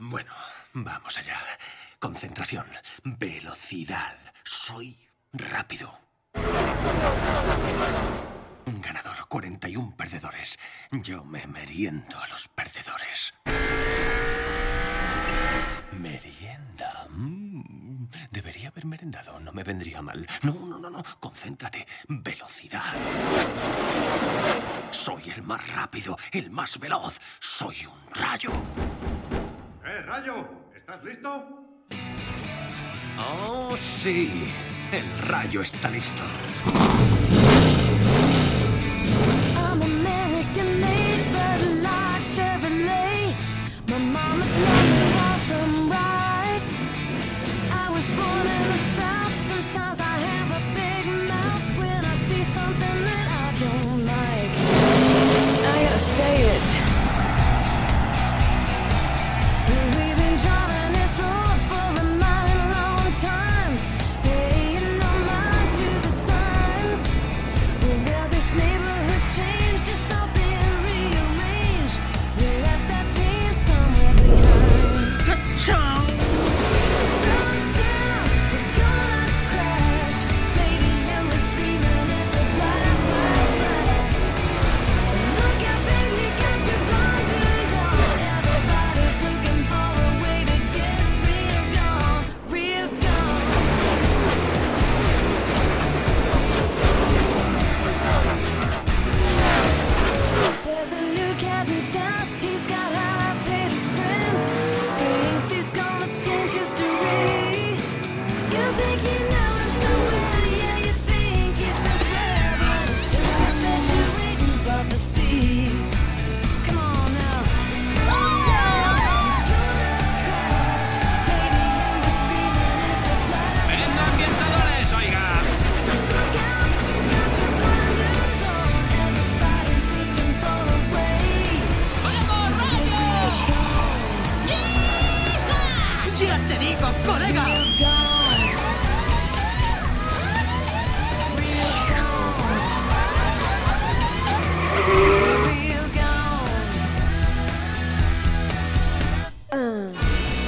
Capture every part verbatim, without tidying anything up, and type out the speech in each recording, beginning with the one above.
Bueno, vamos allá. Concentración, velocidad. Soy rápido. Un ganador, cuarenta y un perdedores. Yo me meriendo a los perdedores. Merienda. Mm, debería haber merendado. No me vendría mal. No, no, no, no. Concéntrate. Velocidad. Soy el más rápido, el más veloz. Soy un rayo. ¡Eh, Rayo! ¿Estás listo? Oh, sí. El rayo está listo. I'm American made, but like Chevrolet. My mama told me wrong from right. I was born in the South. Sometimes I have a big mouth when I see something that I don't like. I gotta say it. We've been driving this road for a mighty long time, paying no mind to the signs. Well, this neighborhood's changed, it's all been rearranged. We left that team somewhere behind. Slow down, we're gonna crash. Radio is screaming, it's a blast, blast, blast. Look out, baby, you got your blinders on. Everybody's looking for a way to get real gone, real gone. There's a new cat in town, he's got high-paid friends. Thinks he's gonna change history. You think you know him so well, yeah, you think he's so swell, but it's just perpetuating prophecy. Come on now, slow down, gonna crash. Radio is screaming, it's a blast. ¡Venga, ambientadores, oiga! Look out, you got your blinders on. Everybody's looking for a way. ¡Vamos, Rayo! ¡Ya te digo, colega! Real gone. Real gone. Uh.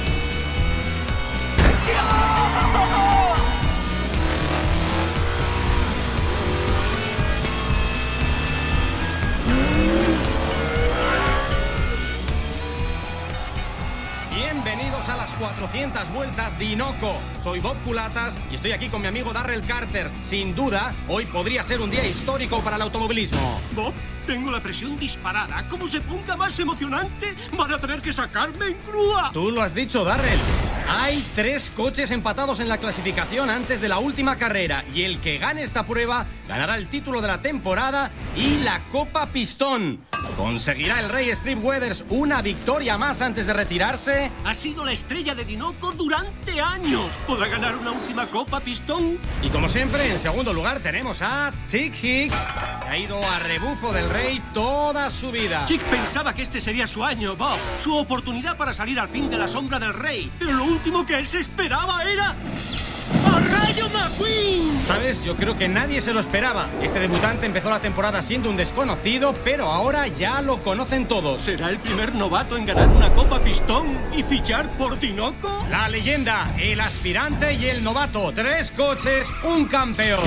Bienvenidos a las cuatrocientas vueltas de Inoco. Soy Bob Culatas y estoy aquí con mi amigo Darrell Carter. Sin duda, hoy podría ser un día histórico para el automovilismo. Bob, tengo la presión disparada. Como se ponga más emocionante, van a tener que sacarme en grúa. Tú lo has dicho, Darrell. Hay tres coches empatados en la clasificación antes de la última carrera y el que gane esta prueba ganará el título de la temporada y la Copa Pistón. ¿Conseguirá el Rey Strip Weathers una victoria más antes de retirarse? Ha sido la estrella de Dinoco durante años. ¿Podrá ganar una última Copa Pistón? Y como siempre, en segundo lugar tenemos a Chick Hicks, que ha ido a rebufo del Rey toda su vida. Chick pensaba que este sería su año, Bob. Su oportunidad para salir al fin de la sombra del Rey. Pero lo último que él se esperaba era... ¡A Rayo McQueen! ¿Sabes? Yo creo que nadie se lo esperaba. Este debutante empezó la temporada siendo un desconocido, pero ahora ya lo conocen todos. ¿Será el primer novato en ganar una Copa Pistón y fichar por Dinoco? La leyenda, el aspirante y el novato. Tres coches, un campeón.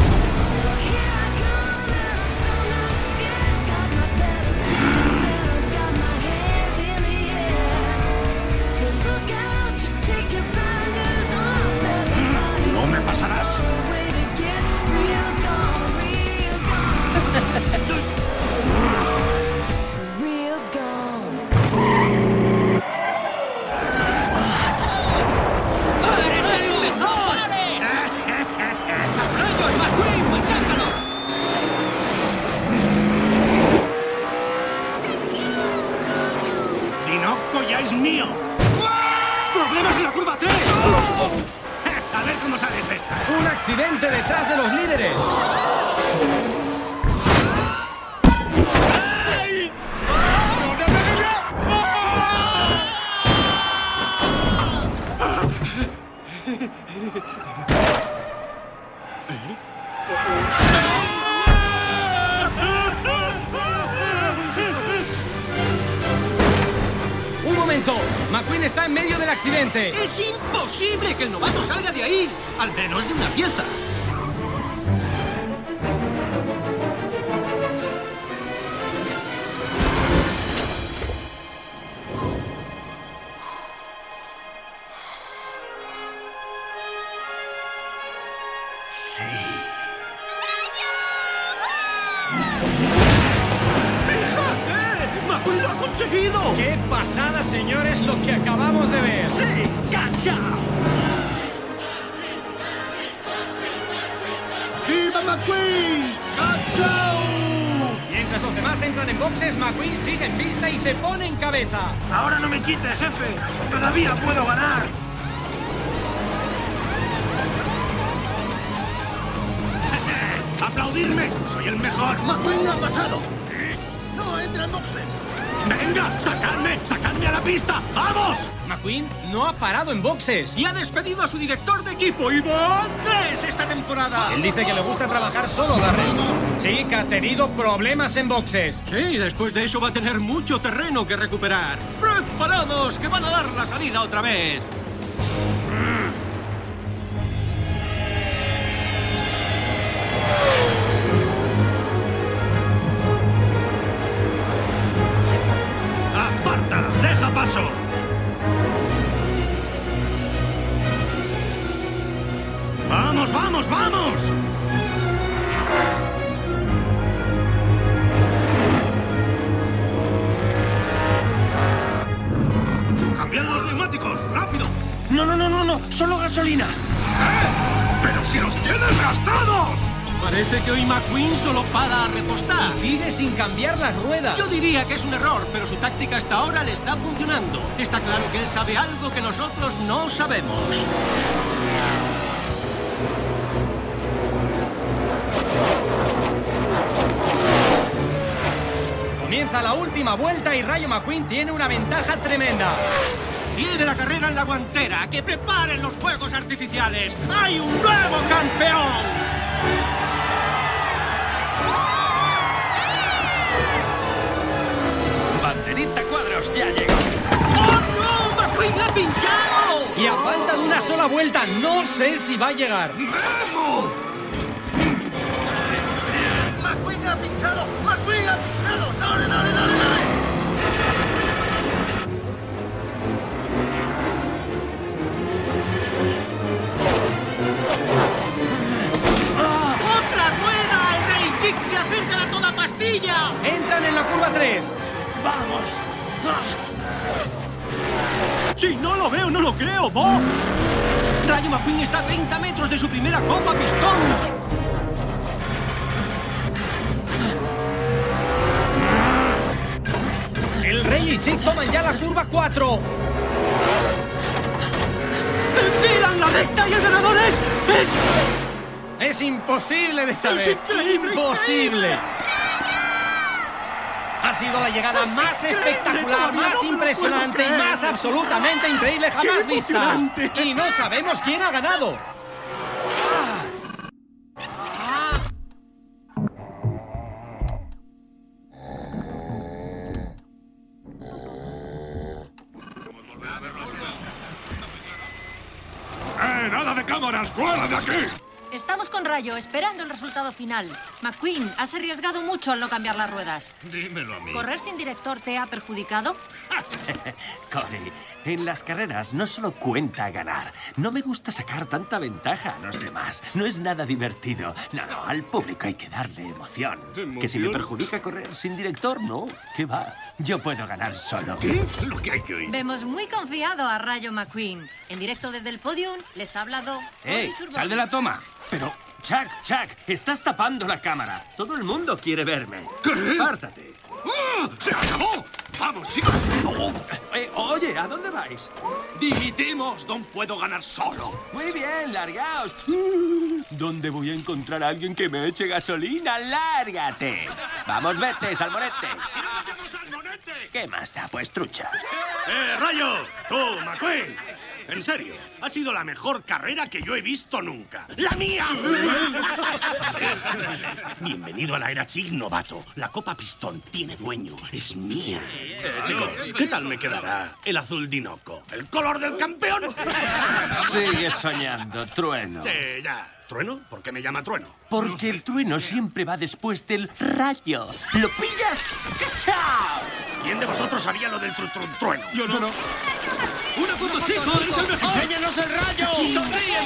No me pasarás. Real gone. ¡Eres el mejor! ¡Rayo McQueen, machácalo! ¡Dinoco ya es mío! ¡Problemas en la curva tres! A ver cómo sales de esta. Un accidente detrás de los líderes. ¡Ay! momento! McQueen está en medio del accidente. ¡Es imposible que el novato salga de ahí! Al menos de una pieza. Sí. ¡Fíjate! ¡McQueen lo ha conseguido! ¡Qué pasada, señores, lo que acabamos de ver! ¡Sí! ¡Cacha! ¡Viva McQueen! ¡Cacha! Mientras los demás entran en boxes, McQueen sigue en pista y se pone en cabeza. Ahora no me quites, jefe. Todavía puedo ganar. ¡Aplaudirme! ¡Soy el mejor! ¡McQueen no ha pasado! ¡No entra en boxes! ¡Venga! ¡Sacadme! ¡Sacadme a la pista! ¡Vamos! McQueen no ha parado en boxes. Y ha despedido a su director de equipo, y van tres esta temporada. Él dice que le gusta trabajar solo, Darryl. Sí, que ha tenido problemas en boxes. Sí, después de eso va a tener mucho terreno que recuperar. ¡Preparados! ¡Que van a dar la salida otra vez! ¡Aparta! ¡Deja paso! ¡Vamos, vamos, vamos! ¡Cambiad los neumáticos! ¡Rápido! No, no, no, no, no. Solo gasolina. ¡Pero si los tienes gastados! Parece que hoy McQueen solo para a repostar. Y sigue sin cambiar las ruedas. Yo diría que es un error, pero su táctica hasta ahora le está funcionando. Está claro que él sabe algo que nosotros no sabemos. Comienza la última vuelta y Rayo McQueen tiene una ventaja tremenda. Tiene la carrera en la guantera. ¡Que preparen los fuegos artificiales! ¡Hay un nuevo campeón! Banderita Cuadros ya llegó. ¡Oh, no! ¡McQueen la ha pinchado! Y a falta de una sola vuelta, no sé si va a llegar. ¡Vamos! ¡McQueen la ha pinchado! ¡McQueen la ha pinchado! ¡Dale, dale, dale, dale! ¡Otra rueda! ¡El Rey Chick se acerca a toda pastilla! Entran en la curva tres. ¡Vamos! Si no lo veo, no lo creo, Bob. Rayo McQueen está a treinta metros de su primera Copa Pistón. El Rey y Chick toman ya la curva cuatro. ¡Enfilan la recta y el ganador es... es... Es imposible de saber. Es increíble, Imposible. Ha sido la llegada Es más increíble, espectacular, todavía más no me lo impresionante puedo y creer. más absolutamente increíble jamás ¡Qué vista. emocionante! Y no sabemos quién ha ganado. ¡Eh, nada de cámaras! ¡Fuera de aquí! Estamos con Rayo, esperando el resultado final. McQueen, has arriesgado mucho al no cambiar las ruedas. Dímelo a mí. ¿Correr sin director te ha perjudicado? Corey, en las carreras no solo cuenta ganar. No me gusta sacar tanta ventaja a los demás. No es nada divertido. No, no, al público hay que darle emoción. ¿Emoción? Que si me perjudica correr sin director, no. ¿Qué va? Yo puedo ganar solo. ¿Qué? Lo que hay que oír. Vemos muy confiado a Rayo McQueen. En directo desde el podium les ha hablado... ¡Ey! Oli ¡Sal de la Turbovich. toma! Pero, Chuck, Chuck, estás tapando la cámara. Todo el mundo quiere verme. ¿Qué? ¡Pártate! ¡Ah! ¡Se acabó! ¡Vamos, chicos! Oh, eh, oye, ¿a dónde vais? ¡Dimitimos! ¡No puedo ganar solo! Muy bien, largaos. ¿Dónde voy a encontrar a alguien que me eche gasolina? ¡Lárgate! Vamos, vete, salmonete. ¿Qué más da, pues, trucha? ¡Eh, Rayo! ¡Tú, McQueen! En serio, ha sido la mejor carrera que yo he visto nunca. ¡La mía! Bienvenido a la era Chic, novato. La Copa Pistón tiene dueño. Es mía. Eh, chicos, ¿qué tal me quedará el azul Dinoco? ¿El color del campeón? Sigue soñando, Trueno. Sí, ya. ¿Trueno? ¿Por qué me llama Trueno? Porque el trueno siempre va después del rayo. ¿Lo pillas? ¡Cachao! ¿Quién de vosotros sabía lo del tru tru trueno? Yo no. no. ¡Una foto, chico! ¡Eres el mejor! ¡Enséñanos el rayo! ¡Sonríe,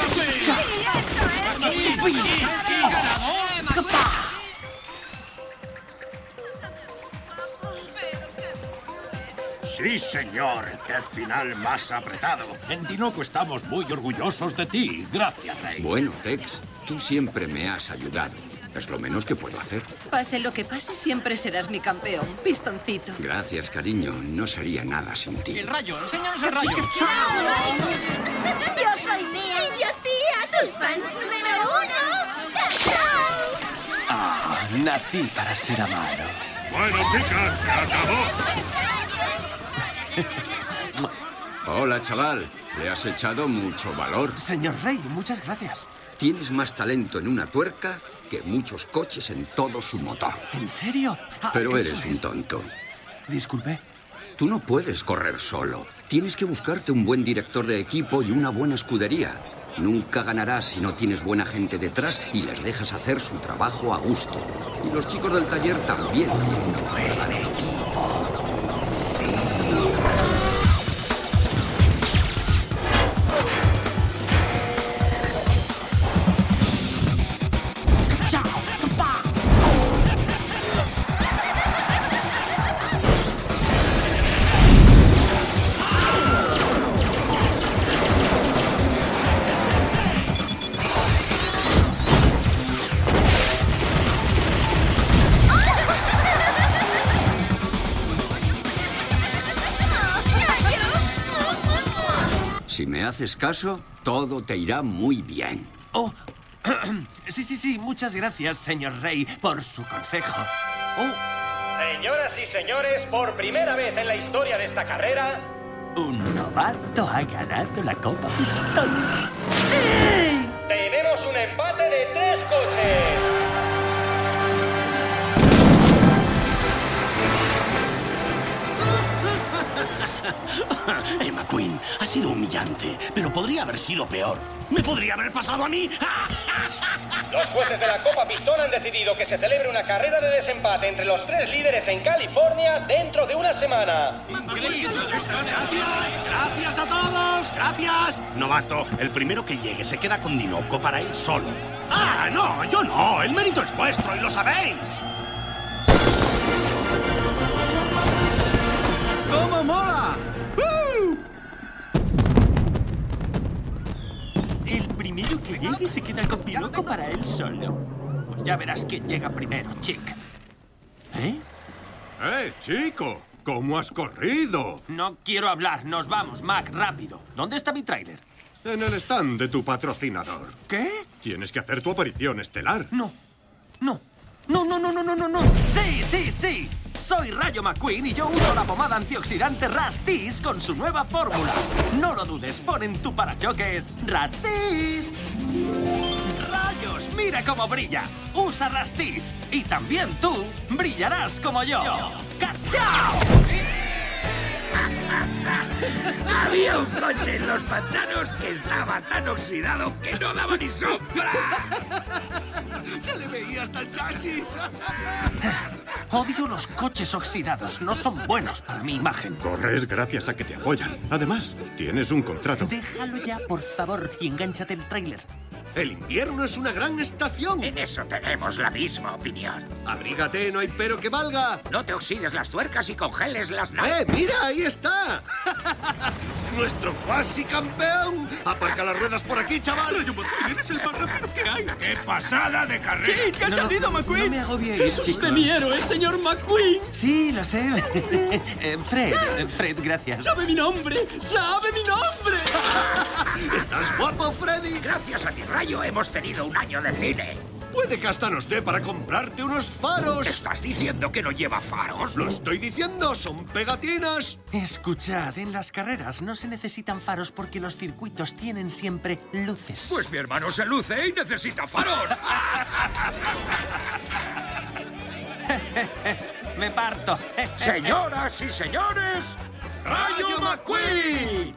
Sí, señor. ¡Qué final más apretado! En Dinoco estamos muy orgullosos de ti. Gracias, Rey. Bueno, Tex, tú siempre me has ayudado. Es lo menos que puedo hacer. Pase lo que pase, siempre serás mi campeón, pistoncito. Gracias, cariño. No sería nada sin ti. El rayo, enséñanos el rayo. Yo soy Mia. Y yo, tía, tus fans número uno. ¡Chao! Ah, nací para ser amado. Bueno, chicas, se acabó. Hola, chaval. Le has echado mucho valor. Señor Rey, muchas gracias. Tienes más talento en una tuerca que muchos coches en todo su motor. ¿En serio? Ah, Pero eso eres un es. tonto. Disculpe. Tú no puedes correr solo. Tienes que buscarte un buen director de equipo y una buena escudería. Nunca ganarás si no tienes buena gente detrás y les dejas hacer su trabajo a gusto. Y los chicos del taller también tienen que trabajar en equipo. Sí. Si me haces caso, todo te irá muy bien. Oh, sí, sí, sí. Muchas gracias, señor Rey, por su consejo. Oh, Señoras y señores, por primera vez en la historia de esta carrera, un novato ha ganado la Copa Pistón. ¡Sí! tenemos un empate de tres coches. Eh, McQueen, ha sido humillante, pero podría haber sido peor. ¿Me podría haber pasado a mí? Los jueces de la Copa Pistón han decidido que se celebre una carrera de desempate entre los tres líderes en California dentro de una semana. ¡Gracias a todos! ¡Gracias! Novato, el primero que llegue se queda con Dinoco para él solo. ¡Ah, no! ¡Yo no! El mérito es vuestro y lo sabéis. ¡Cómo mola! El primero que llegue se queda con Dinoco para él solo. Pues ya verás quién llega primero, chic. ¿Eh? ¡Eh, chico! ¿Cómo has corrido? No quiero hablar. Nos vamos, Mac, rápido. ¿Dónde está mi tráiler? En el stand de tu patrocinador. ¿Qué? Tienes que hacer tu aparición estelar. No. No. No, no, no, no, no, no, no. Sí, sí, sí. Soy Rayo McQueen y yo uso la pomada antioxidante Rastis con su nueva fórmula. No lo dudes, pon en tu parachoques Rastis. ¡Rayos! ¡Mira cómo brilla! Usa Rastis. Y también tú brillarás como yo. ¡Cachao! Había un coche en los pantanos que estaba tan oxidado que no daba ni sombra. Se le veía hasta el chasis. Odio los coches oxidados. No son buenos para mi imagen. Corres gracias a que te apoyan. Además, tienes un contrato. Déjalo ya, por favor, y engánchate el tráiler. El invierno es una gran estación. En eso tenemos la misma opinión. Abrígate, no hay pero que valga. No te oxides las tuercas y congeles las nalgas. ¡Eh, mira, ahí está! ¡Nuestro cuasi campeón! ¡Aparca las ruedas por aquí, chaval! ¡Eres el más rápido que hay! ¡Qué pasada de carrera! ¿Qué ha salido, McQueen? No me agobiéis, ¡Es usted chicos. mi héroe, señor McQueen! Sí, lo sé. Eh, Fred, eh, Fred, gracias. ¡Sabe mi nombre! ¡Sabe mi nombre! ¡Estás guapo, Freddy! Gracias a ti, Rayo, hemos tenido un año de cine. Puede que hasta nos dé para comprarte unos faros. ¿Estás diciendo que no lleva faros? Lo estoy diciendo, son pegatinas. Escuchad, en las carreras no se necesitan faros porque los circuitos tienen siempre luces. Pues mi hermano se luce y necesita faros. Me parto. Señoras y señores, ¡Rayo McQueen!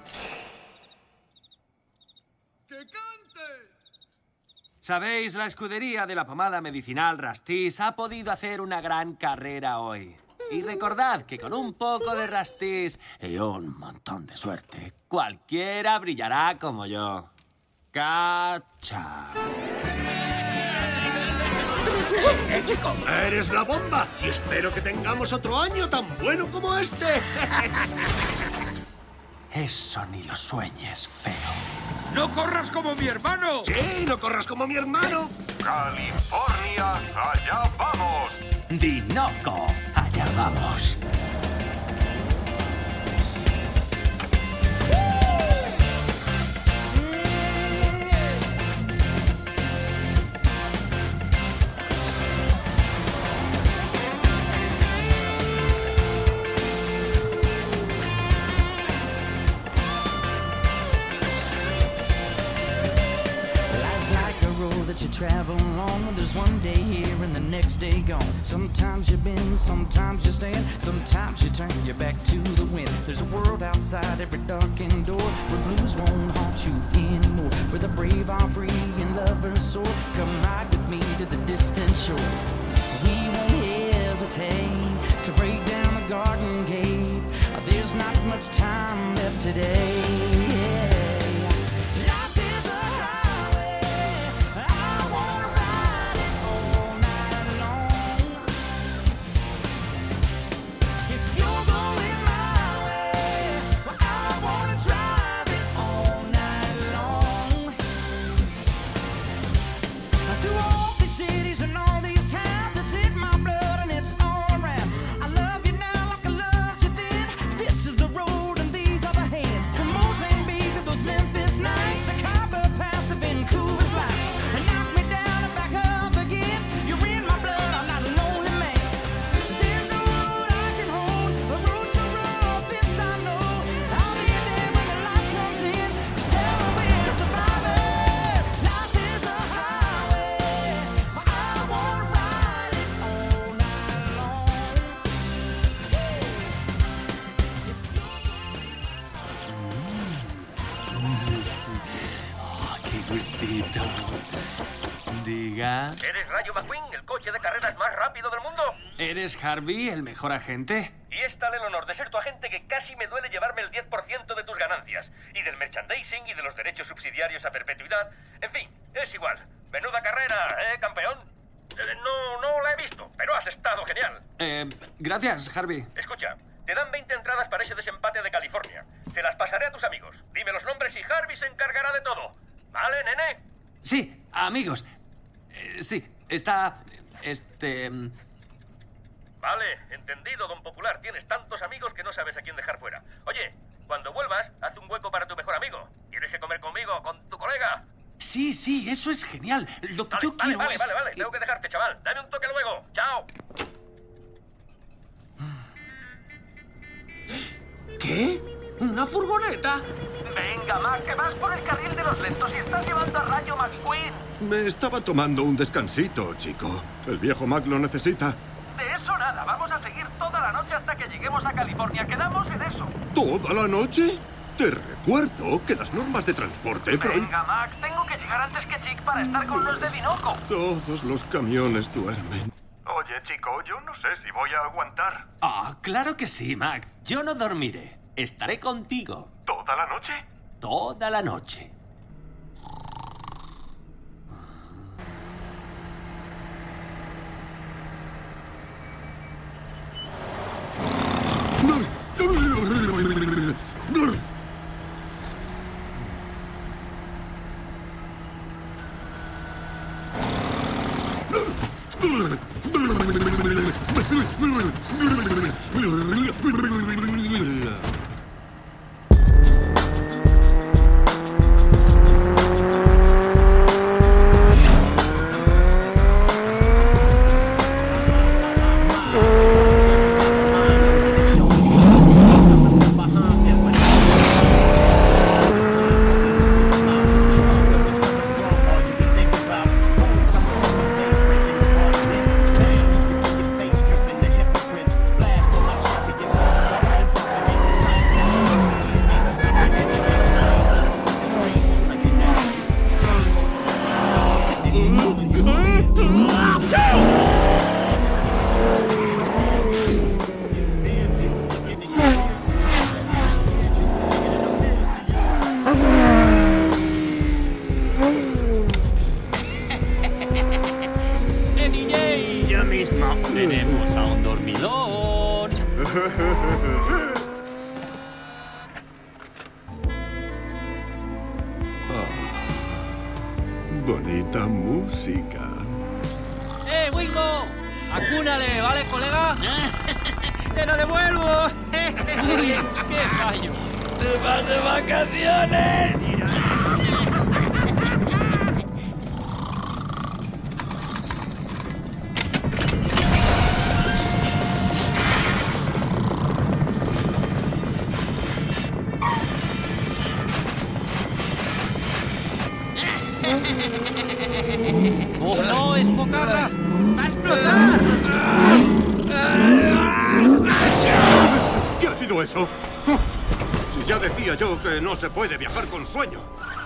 Sabéis, la escudería de la pomada medicinal Rastis ha podido hacer una gran carrera hoy. Y recordad que con un poco de Rastis y un montón de suerte, cualquiera brillará como yo. ¡Cacha! ¡Eh, chico! Eres la bomba y espero que tengamos otro año tan bueno como este. Eso ni lo sueñes, feo. ¡No corras como mi hermano! Sí, no corras como mi hermano. California, allá vamos. Dinoco, allá vamos. You travel along, there's one day here and the next day gone. Sometimes you bend, sometimes you stand, sometimes you turn your back to the wind. There's a world outside every darkened door where blues won't haunt you anymore, where the brave are free and lovers soar. Come ride with me to the distant shore. We won't hesitate to break down the garden gate. There's not much time left today. Diga. ¿Eres Rayo McQueen, el coche de carreras más rápido del mundo? ¿Eres Harvey, el mejor agente? Y es tal el honor de ser tu agente que casi me duele llevarme el diez por ciento de tus ganancias. Y del merchandising y de los derechos subsidiarios a perpetuidad. En fin, es igual. Menuda carrera, ¿eh, campeón? Eh, no, no la he visto, pero has estado genial. Eh, gracias, Harvey. Escucha, te dan veinte entradas para ese desempate de California. Se las pasaré a tus amigos. Dime los nombres y Harvey se encargará de todo. ¿Vale, nene? Sí, amigos. Eh, sí, está... Este... Vale, entendido, don Popular. Tienes tantos amigos que no sabes a quién dejar fuera. Oye, cuando vuelvas, haz un hueco para tu mejor amigo. ¿Quieres que comer conmigo, con tu colega? Sí, sí, eso es genial. Lo que vale, yo vale, quiero vale, es... Vale, vale, que... tengo que dejarte, chaval. Dame un toque luego. Chao. ¿Qué? ¿Una furgoneta? Venga, Mac, que vas por el carril de los lentos y estás llevando a Rayo McQueen. Me estaba tomando un descansito, chico. El viejo Mac lo necesita. De eso nada. Vamos a seguir toda la noche hasta que lleguemos a California. Quedamos en eso. ¿Toda la noche? Te recuerdo que las normas de transporte... Venga, Mac, tengo que llegar antes que Chick para estar con los de Dinoco. Todos los camiones duermen. Oye, chico, yo no sé si voy a aguantar. Ah, claro que sí, Mac. Yo no dormiré. Estaré contigo. ¿Toda la noche? Toda la noche. mismo. Tenemos a un dormilón. Bonita música. ¡Eh, Wingo! ¡Acúnale, ¿vale, colega? ¡Te lo devuelvo! ¡Uy, qué fallo! ¡Te vas de vacaciones! ¡Oh, no, es mocarra! ¡Va a explotar! ¿Qué ha sido eso? Si ya decía yo que no se puede viajar con sueño.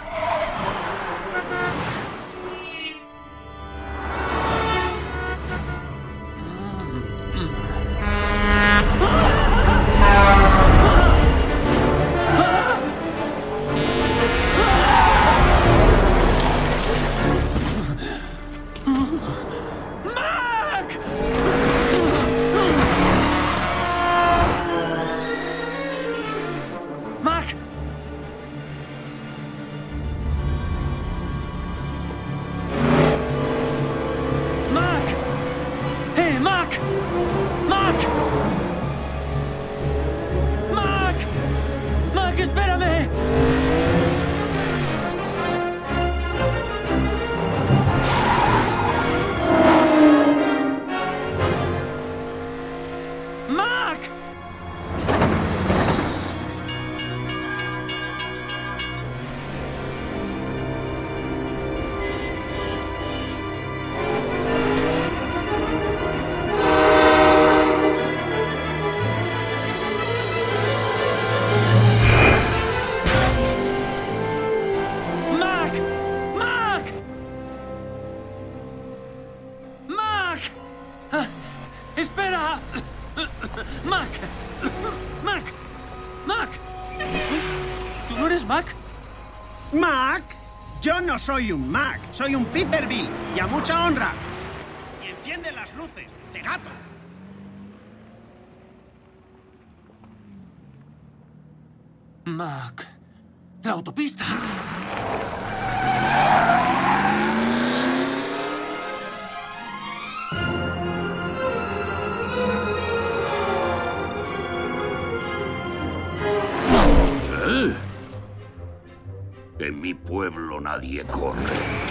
Soy un Mac, soy un Peterbilt, y a mucha honra. Y enciende las luces, cegato. Mac, la autopista. ¿Eh? En mi pueblo nadie corre.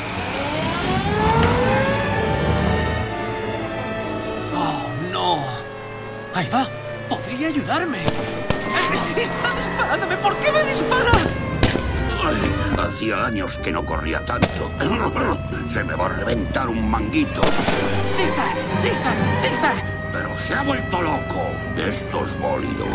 ¡Oh, no! ¡Ahí va! ¡Podría ayudarme! ¡Está disparándome! ¿Por qué me dispara? Ay, hacía años que no corría tanto. Se me va a reventar un manguito. ¡Zigzag! ¡Zigzag! ¡Zigzag! Pero se ha vuelto loco. Estos bólidos.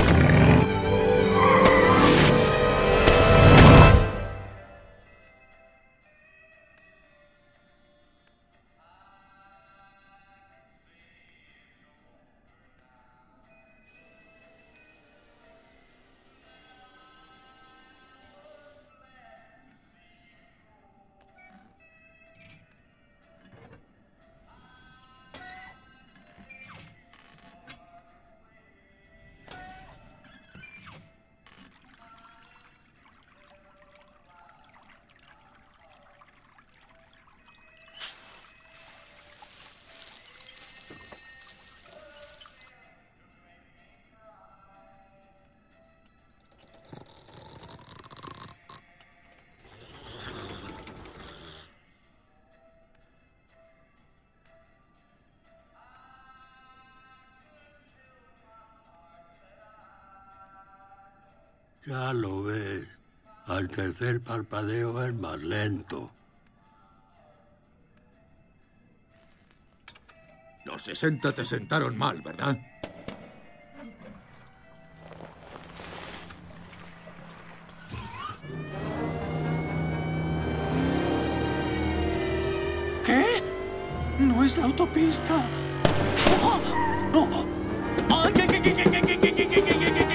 Ya lo ves. Al tercer parpadeo es más lento. Los sesenta te sentaron mal, ¿verdad? ¿Qué? No es la autopista. ¡Oh! ¡No! ¡Ay, ay, ay, ay, ay, ay, ay, ay, ay, ay, ay, ay, ay, ay!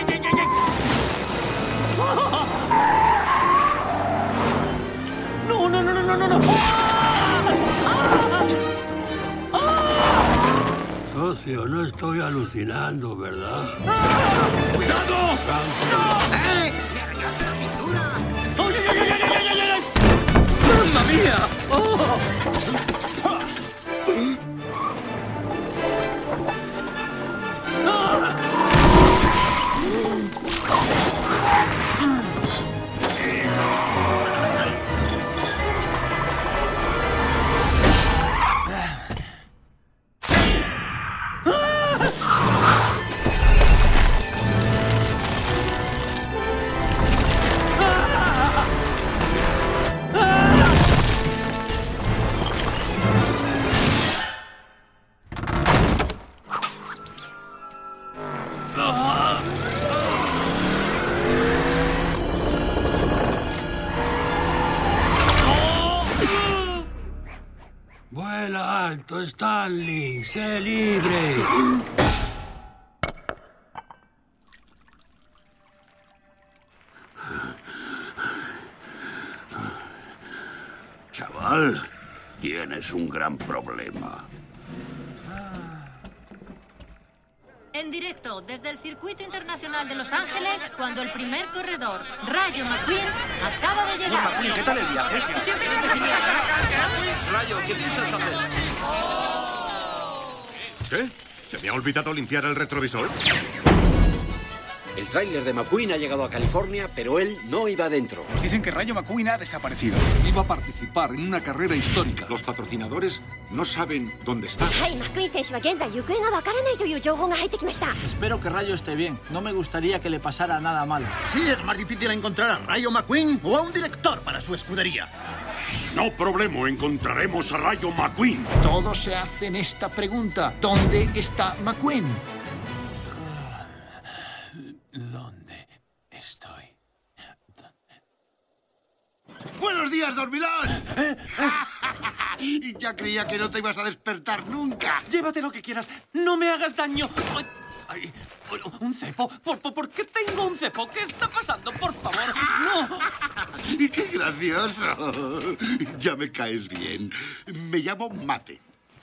¡No, no, no, no, no, no! ¡Ah! ¡Ah! ¡Ah! socio, no estoy alucinando, ¿verdad? ¡Cuidado! ¡Eh! ¡Oye, oye, oye, oye, oye, oye! ¡Mamma mía! ¡Oh! Vuela alto, Stanley. Sé libre. Chaval, tienes un gran problema. En directo desde el Circuito Internacional de Los Ángeles, cuando el primer corredor, Rayo McQueen, acaba de llegar. McQueen, ¿qué tal el viaje? Rayo, ¿qué piensas hacer? ¿Qué? ¿Se me ha olvidado limpiar el retrovisor? El tráiler de McQueen ha llegado a California, pero él no iba dentro. Nos dicen que Rayo McQueen ha desaparecido. Iba a participar en una carrera histórica. Los patrocinadores no saben dónde está. Espero que Rayo esté bien. No me gustaría que le pasara nada malo. Sí, es más difícil encontrar a Rayo McQueen o a un director para su escudería. No problema, encontraremos a Rayo McQueen. Todos se hacen esta pregunta. ¿Dónde está McQueen? ¿Dónde estoy? ¡Buenos días, dormilón! Y ya creía que no te ibas a despertar nunca. Llévate lo que quieras. No me hagas daño. Ay, ay, ¿un cepo? ¿Por, por, ¿Por qué tengo un cepo? ¿Qué está pasando? Por favor, no. ¡Y qué gracioso! Ya me caes bien. Me llamo Mate.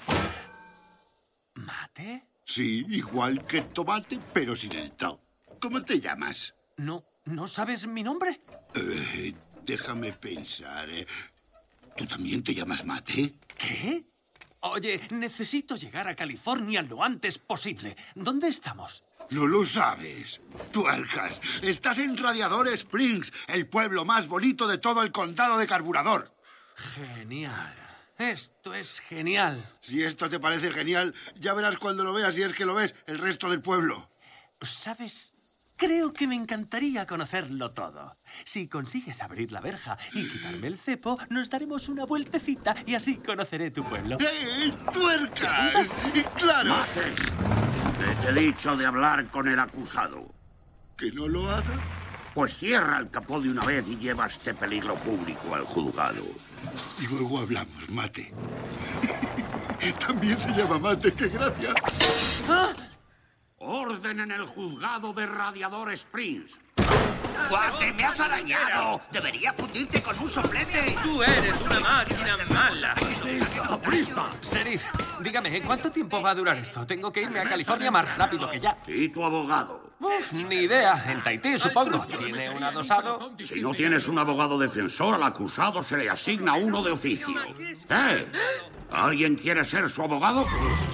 ¿Mate? Sí, igual que tomate, pero sin el to. ¿Cómo te llamas? No, ¿no sabes mi nombre? Eh, déjame pensar. eh. ¿Tú también te llamas Mate? ¿Qué? Oye, necesito llegar a California lo antes posible. ¿Dónde estamos? No lo sabes. Tuercas, estás en Radiador Springs, el pueblo más bonito de todo el condado de Carburador. Genial. Esto es genial. Si esto te parece genial, ya verás cuando lo veas, si es que lo ves, el resto del pueblo. ¿Sabes? Creo que me encantaría conocerlo todo. Si consigues abrir la verja y quitarme el cepo, nos daremos una vueltecita y así conoceré tu pueblo. ¡Eh, tuercas! ¡Claro! Mate, ¿qué te he dicho de hablar con el acusado? ¿Que no lo haga? Pues cierra el capó de una vez y lleva este peligro público al juzgado. Luego hablamos, Mate. También se llama Mate, qué gracia. ¡Ah! Orden en el juzgado de Radiador Springs. ¡Guate, me has arañado! Debería fundirte con un soplete. Tú eres una máquina mala. Sheriff, dígame, ¿cuánto tiempo va a durar esto? Tengo que irme a California más rápido que ya. ¿Y tu abogado? Uf, ni idea. En Tahití, supongo. ¿Tiene un adosado? Si no tienes un abogado defensor, al acusado se le asigna uno de oficio. ¿Eh? ¿Alguien quiere ser su abogado?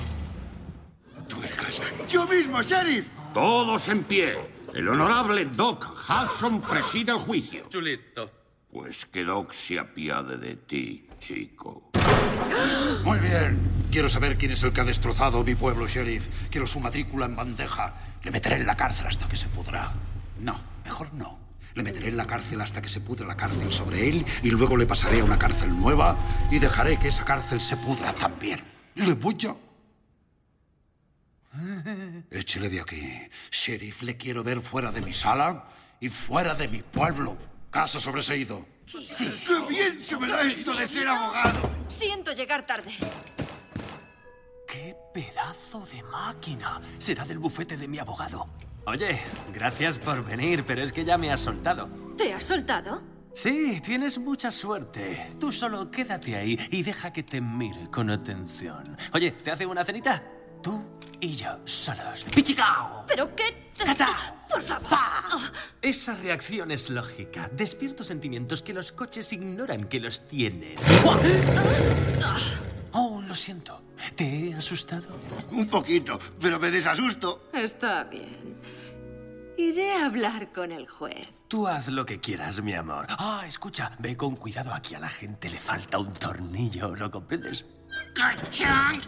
Tuercas. ¡Yo mismo, sheriff! Todos en pie. El honorable Doc Hudson preside el juicio. Chulito. Pues que Doc se apiade de ti, chico. Muy bien. Quiero saber quién es el que ha destrozado mi pueblo, sheriff. Quiero su matrícula en bandeja. Le meteré en la cárcel hasta que se pudra. No, mejor no. Le meteré en la cárcel hasta que se pudra la cárcel sobre él y luego le pasaré a una cárcel nueva y dejaré que esa cárcel se pudra también. ¿Le voy a...? Échele de aquí. Sheriff, le quiero ver fuera de mi sala y fuera de mi pueblo. Casa sobreseído. Sí. ¡Qué bien se me da esto de ser abogado! Siento llegar tarde. ¡Qué pedazo de máquina! Será del bufete de mi abogado. Oye, gracias por venir, pero es que ya me has soltado. ¿Te has soltado? Sí, tienes mucha suerte. Tú solo quédate ahí y deja que te mire con atención. Oye, ¿te hace una cenita? Tú y yo solos. ¡Pichicao! ¿Pero qué? ¡Cachao! Por favor. ¡Pa! Esa reacción es lógica. Despierto sentimientos que los coches ignoran que los tienen. Oh, lo siento. ¿Te he asustado? Un poquito, pero me desasusto. Está bien. Iré a hablar con el juez. Tú haz lo que quieras, mi amor. Ah, escucha, ve con cuidado. Aquí a la gente le falta un tornillo, ¿lo comprendes? ¡Cachán!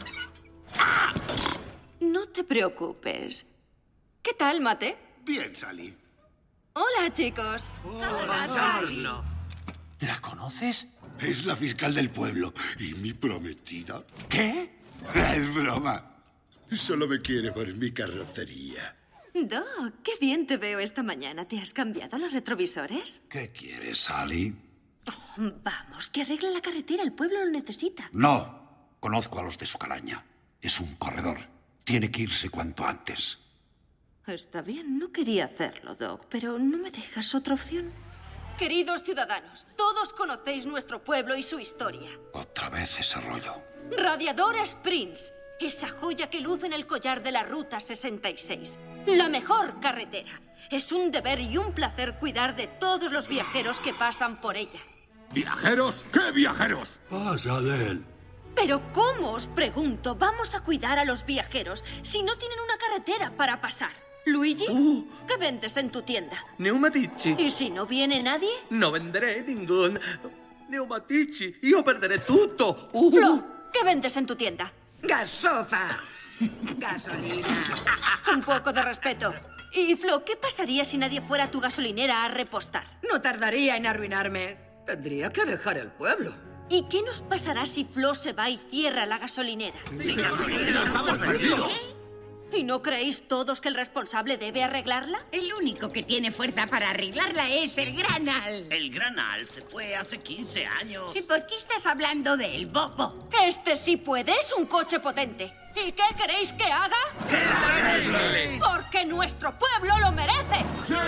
No te preocupes. ¿Qué tal, Mate? Bien, Sally. Hola, chicos. Hola, Sally. ¿La conoces? Es la fiscal del pueblo. ¿Y mi prometida? ¿Qué? Es broma. Solo me quiere por mi carrocería. Doc, qué bien te veo esta mañana. ¿Te has cambiado los retrovisores? ¿Qué quieres, Sally? Vamos, que arregle la carretera. El pueblo lo necesita. No. Conozco a los de su calaña. Es un corredor. Tiene que irse cuanto antes. Está bien, no quería hacerlo, Doc, pero ¿no me dejas otra opción? Queridos ciudadanos, todos conocéis nuestro pueblo y su historia. Otra vez ese rollo. Radiador Springs, esa joya que luce en el collar de la Ruta sesenta y seis. La mejor carretera. Es un deber y un placer cuidar de todos los viajeros que pasan por ella. ¿Viajeros? ¿Qué viajeros? Pasa de él. Pero ¿cómo, os pregunto, vamos a cuidar a los viajeros si no tienen una carretera para pasar? Luigi, Uh. ¿qué vendes en tu tienda? Pneumatici. ¿Y si no viene nadie? No venderé ningún pneumatici. Io perderé tutto. Uh. Flo, ¿qué vendes en tu tienda? Gasofa. Gasolina. Un poco de respeto. Y Flo, ¿qué pasaría si nadie fuera a tu gasolinera a repostar? No tardaría en arruinarme. Tendría que dejar el pueblo. ¿Y qué nos pasará si Flo se va y cierra la gasolinera? Sin gasolina estamos perdidos. ¿Y no creéis todos que el responsable debe arreglarla? El único que tiene fuerza para arreglarla es el Granal. El Granal se fue hace quince años. ¿Y por qué estás hablando del Bobo? Este sí puede, es un coche potente. ¿Y qué queréis que haga? ¡Que lo arregle! ¡Porque nuestro pueblo lo merece!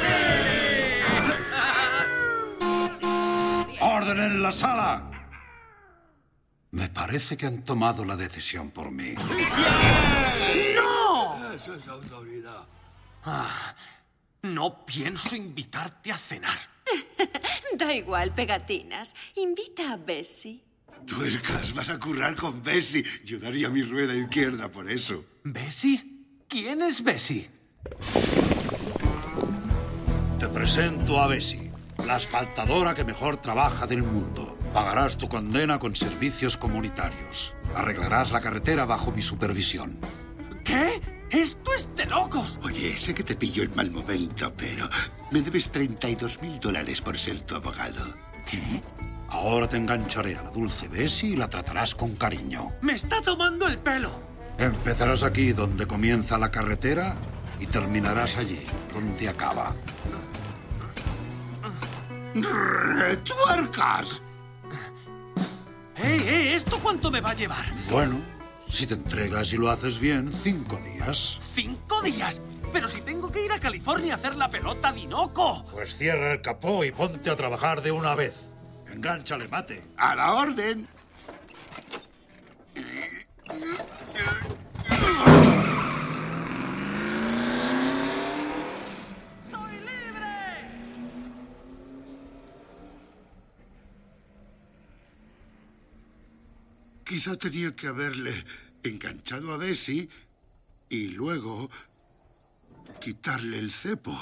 ¡Orden en la sala! Me parece que han tomado la decisión por mí. ¡No! Eso es autoridad. Ah, no pienso invitarte a cenar. Da igual, pegatinas. Invita a Bessie. Tuercas, vas a currar con Bessie. Yo daría mi rueda izquierda por eso. ¿Bessie? ¿Quién es Bessie? Te presento a Bessie, la asfaltadora que mejor trabaja del mundo. Pagarás tu condena con servicios comunitarios. Arreglarás la carretera bajo mi supervisión. ¿Qué? ¡Esto es de locos! Oye, sé que te pilló en mal momento, pero me debes treinta y dos mil dólares por ser tu abogado. ¿Qué? Ahora te engancharé a la dulce Bessie y la tratarás con cariño. ¡Me está tomando el pelo! Empezarás aquí donde comienza la carretera y terminarás allí donde acaba. ¡Tuercas! ¡Eh, eh! ¿Esto cuánto me va a llevar? Bueno, si te entregas y lo haces bien, cinco días. ¿Cinco días? Pero si tengo que ir a California a hacer la pelota Dinoco. Pues cierra el capó y ponte a trabajar de una vez. Engánchale, Mate. ¡A la orden! ¡Soy libre! Quizá tenía que haberle enganchado a Bessie y luego quitarle el cepo.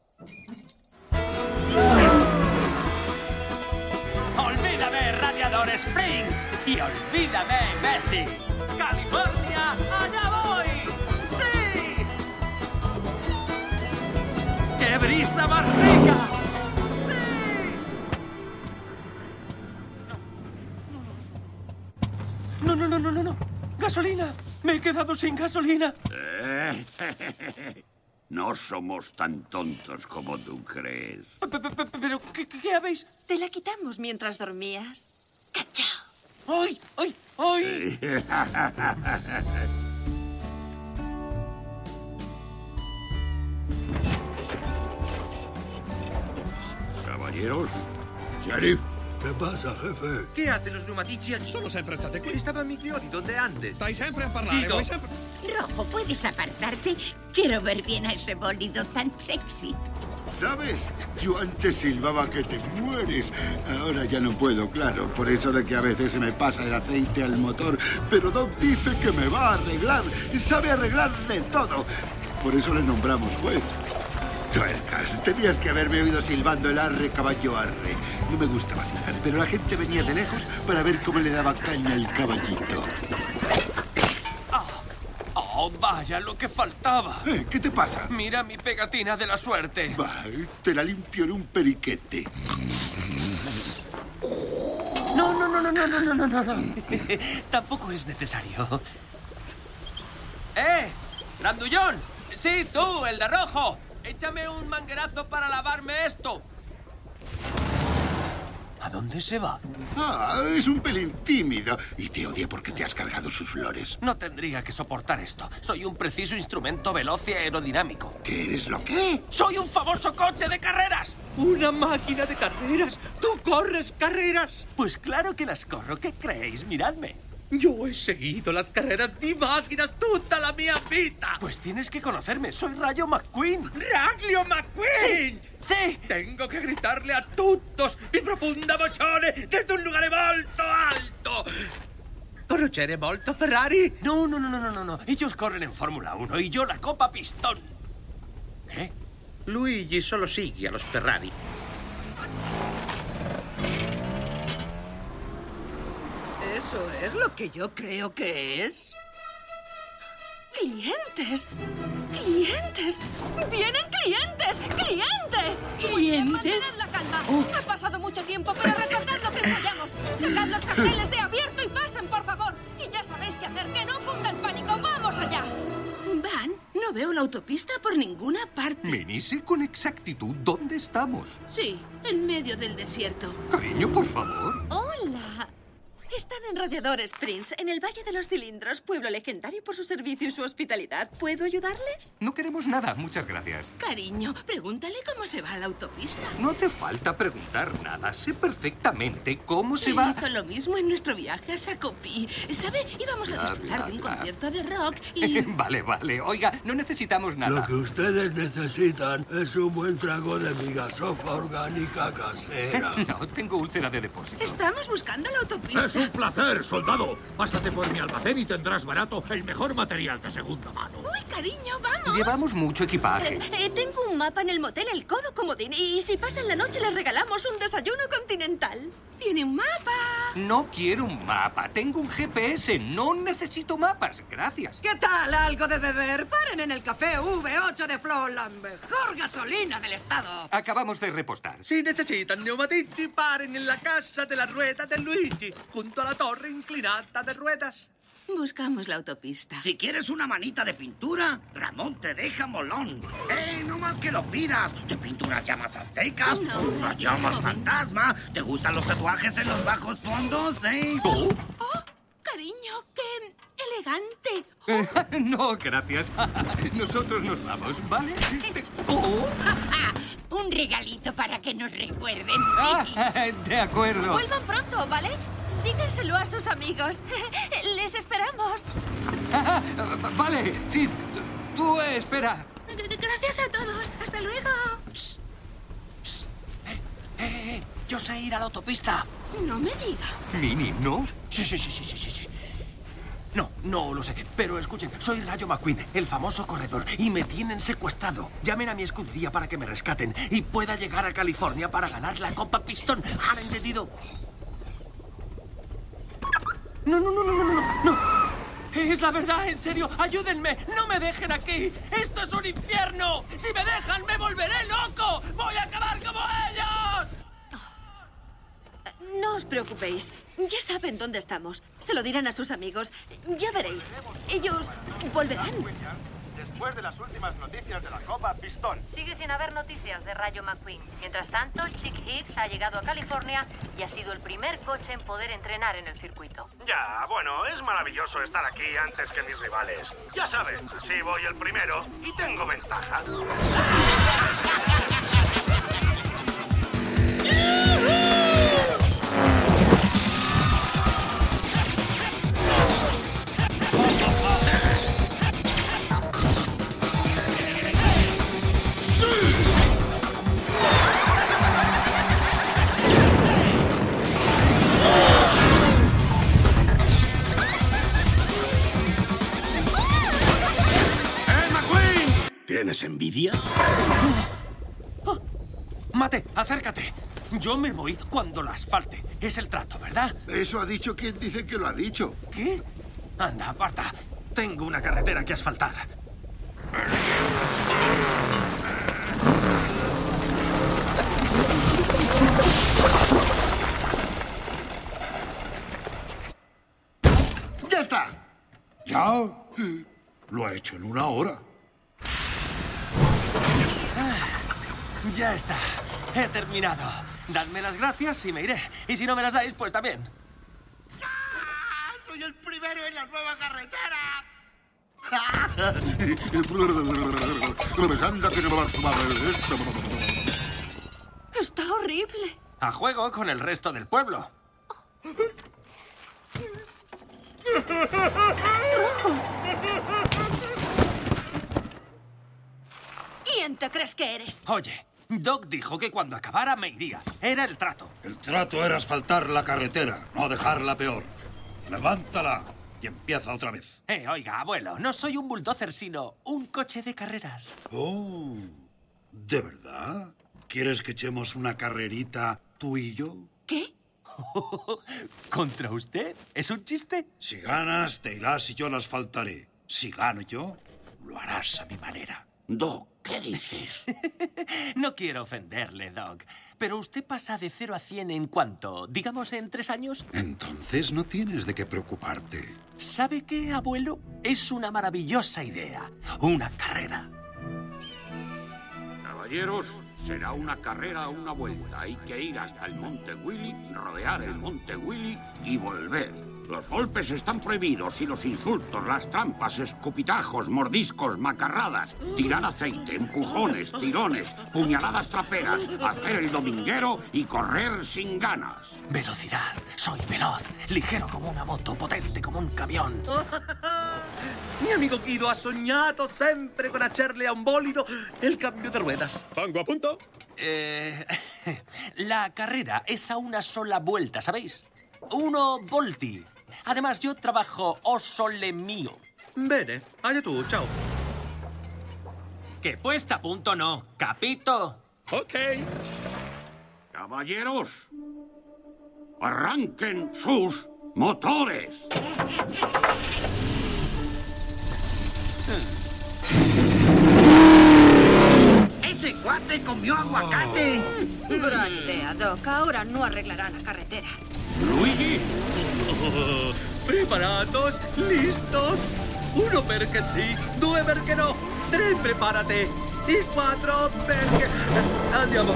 ¡Olvídame, Radiador Springs! ¡Y olvídame, Bessie! ¡California, allá voy! ¡Sí! ¡Qué brisa más rica! ¡Sí! No, no, no, no, no, no. ¡Gasolina! ¡Me he quedado sin gasolina! Eh, no somos tan tontos como tú crees. ¿Pero qué, qué habéis...? Te la quitamos mientras dormías. ¡Cachao! ¡Ay, ay, ay! Caballeros, sheriff, ¿Qué pasa, jefe? Che hacen los Pneumatici aquí? Sono sempre state qui. Estaba Migliori, ¿dónde andes? Stai sempre a parlare, Guido. vuoi sempre... Rojo, ¿puedes apartarte? Quiero ver bien a ese bólido tan sexy. ¿Sabes? Yo antes silbaba que te mueres. Ahora ya no puedo, claro. Por eso de que a veces se me pasa el aceite al motor. Pero Doc dice que me va a arreglar. Sabe arreglar de todo. Por eso le nombramos juez. Tuercas, tenías que haberme oído silbando el arre, caballo arre. No me gusta vacilar, pero la gente venía de lejos para ver cómo le daba caña el caballito. ¡Oh, vaya, lo que faltaba! Eh, ¿Qué te pasa? Mira mi pegatina de la suerte. Va, te la limpio en un periquete. No, no, no, no, no, no, no, no, no. Tampoco es necesario. ¡Eh! ¡Grandullón! Sí, tú, el de rojo. Échame un manguerazo para lavarme esto. ¿A dónde se va? Ah, es un pelín tímido y te odia porque te has cargado sus flores. No tendría que soportar esto. Soy un preciso instrumento veloz y aerodinámico. ¿Qué eres lo qué? ¡Soy un famoso coche de carreras! Una máquina de carreras. ¿Tú corres carreras? Pues claro que las corro. ¿Qué creéis? Miradme. Yo he seguido las carreras di máquinas toda la mia vita. Pues tienes que conocerme. Soy Rayo McQueen. ¡Raglio McQueen! Sí, sí. Tengo che gritarle a tuttos mi profunda vocione desde un lugar molto alto. Conoscere molto Ferrari? No, no, no, no, no, no, no. Ellos corren en Fórmula uno y yo la Copa Pistón. ¿Qué? Luigi solo sigue a los Ferrari. ¿Eso es lo que yo creo que es? ¡Clientes! ¡Clientes! ¡Vienen clientes! ¡Clientes! Muy bien, ¿Clientes? mantened la calma. Ha pasado mucho tiempo, pero recordad lo que ensayamos. Sacad los carteles de abierto y pasen, por favor. Y ya sabéis qué hacer, que no cunda el pánico. ¡Vamos allá! Van, no veo la autopista por ninguna parte. Minnie, sé con exactitud dónde estamos. Sí, en medio del desierto. Cariño, por favor. ¡Hola! Están en Radiador Springs, en el Valle de los Cilindros, pueblo legendario por su servicio y su hospitalidad. ¿Puedo ayudarles? No queremos nada, muchas gracias. Cariño, pregúntale cómo se va a la autopista. No hace falta preguntar nada. Sé perfectamente cómo se va. Hizo lo mismo en nuestro viaje a Sacopí. ¿Sabe? Íbamos a Bla, disfrutar bla, de un bla. concierto de rock y... Vale, vale. Oiga, no necesitamos nada. Lo que ustedes necesitan es un buen trago de mi gasofa orgánica casera. No, tengo úlcera de depósito. Estamos buscando la autopista. Es un placer, soldado. Pásate por mi almacén y tendrás barato el mejor material de segunda mano. Uy, cariño, vamos. Llevamos mucho equipaje. Eh, eh, tengo un mapa en el motel El Cono Comodín y si pasan la noche les regalamos un desayuno continental. Tiene un mapa. No quiero un mapa. Tengo un G P S. No necesito mapas. Gracias. ¿Qué tal? ¿Algo de beber? Paren en el café V ocho de Flow, la mejor gasolina del estado. Acabamos de repostar. Si necesitan pneumatici, paren en la casa de la rueda de Luigi, junto a la torre inclinada de ruedas. Buscamos la autopista. Si quieres una manita de pintura, Ramón te deja molón. ¡Eh, no más que lo pidas! ¿Te pinto unas llamas aztecas? No, ¿Unas llamas no. fantasma? ¿Te gustan los tatuajes en los bajos fondos, eh? Oh, cariño, qué elegante. No, gracias. Nosotros nos vamos, ¿vale? Te- Oh. Un regalito para que nos recuerden. Ah, de acuerdo. Vuelvan pronto, ¿vale? Díganselo a sus amigos. Les esperamos. Ah, vale, sí. Tú eh, espera. Gracias a todos. Hasta luego. Eh, eh, yo sé ir a la autopista. No me diga. Minnie, ¿no? Sí, sí, sí, sí, sí, sí, sí. No, no lo sé. Pero escuchen, soy Rayo McQueen, el famoso corredor, y me tienen secuestrado. Llamen a mi escudería para que me rescaten y pueda llegar a California para ganar la Copa Pistón. ¿Han entendido? No, no, no, no, no, no, no. Es la verdad, en serio. Ayúdenme. No me dejen aquí. Esto es un infierno. Si me dejan, me volveré loco. Voy a acabar como ellos. No os preocupéis. Ya saben dónde estamos. Se lo dirán a sus amigos. Ya veréis. Ellos volverán. Después de las últimas noticias de la Copa Pistón. Sigue sin haber noticias de Rayo McQueen. Mientras tanto, Chick Hicks ha llegado a California y ha sido el primer coche en poder entrenar en el circuito. Ya, bueno, es maravilloso estar aquí antes que mis rivales. Ya saben, si voy el primero y tengo ventaja. ¿Tienes envidia? Oh, Mate, acércate. Yo me voy cuando la asfalte. Es el trato, ¿verdad? Eso ha dicho quien dice que lo ha dicho. ¿Qué? Anda, aparta. Tengo una carretera que asfaltar. ¡Ya está! ¿Ya? Lo ha hecho en una hora. Ah, ya está. He terminado. Dadme las gracias y me iré. Y si no me las dais, pues también. ¡Ah! ¡Soy el primero en la nueva carretera! Está horrible. A juego con el resto del pueblo. ¡Rojo! ¿Quién te crees que eres? Oye, Doc dijo que cuando acabara me iría. Era el trato. El trato era asfaltar la carretera, no dejarla peor. Levántala y empieza otra vez. Eh, oiga, abuelo, no soy un bulldozer, sino un coche de carreras. Oh, ¿de verdad? ¿Quieres que echemos una carrerita tú y yo? ¿Qué? ¿Contra usted? ¿Es un chiste? Si ganas, te irás y yo la asfaltaré. Si gano yo, lo harás a mi manera. Doc, ¿qué dices? No quiero ofenderle, Doc, pero usted pasa de cero a cien en cuánto, digamos, en tres años. Entonces no tienes de qué preocuparte. ¿Sabe qué, abuelo? Es una maravillosa idea. Una carrera. Caballeros, será una carrera a una vuelta. Hay que ir hasta el Monte Willy, rodear el Monte Willy y volver. Los golpes están prohibidos y los insultos, las trampas, escupitajos, mordiscos, macarradas, tirar aceite, empujones, tirones, puñaladas traperas, hacer el dominguero y correr sin ganas. Velocidad. Soy veloz, ligero como una moto, potente como un camión. Mi amigo Guido ha sognato sempre con hacerle a un bolido el cambio de ruedas. Pongo a punto. Eh, la carrera es a una sola vuelta, ¿sabéis? Uno volti. Además, yo trabajo o sole mío. Bene, allá tú, chao. Que puesta a punto no, capito. Ok. Caballeros, arranquen sus motores. ¡Ese cuate comió aguacate! Gran idea, Doc. Ahora no arreglará la carretera. Luigi. Oh, preparados, listos. Uno perché sì, due perché no, tre preparate, e quattro perché... Andiamo.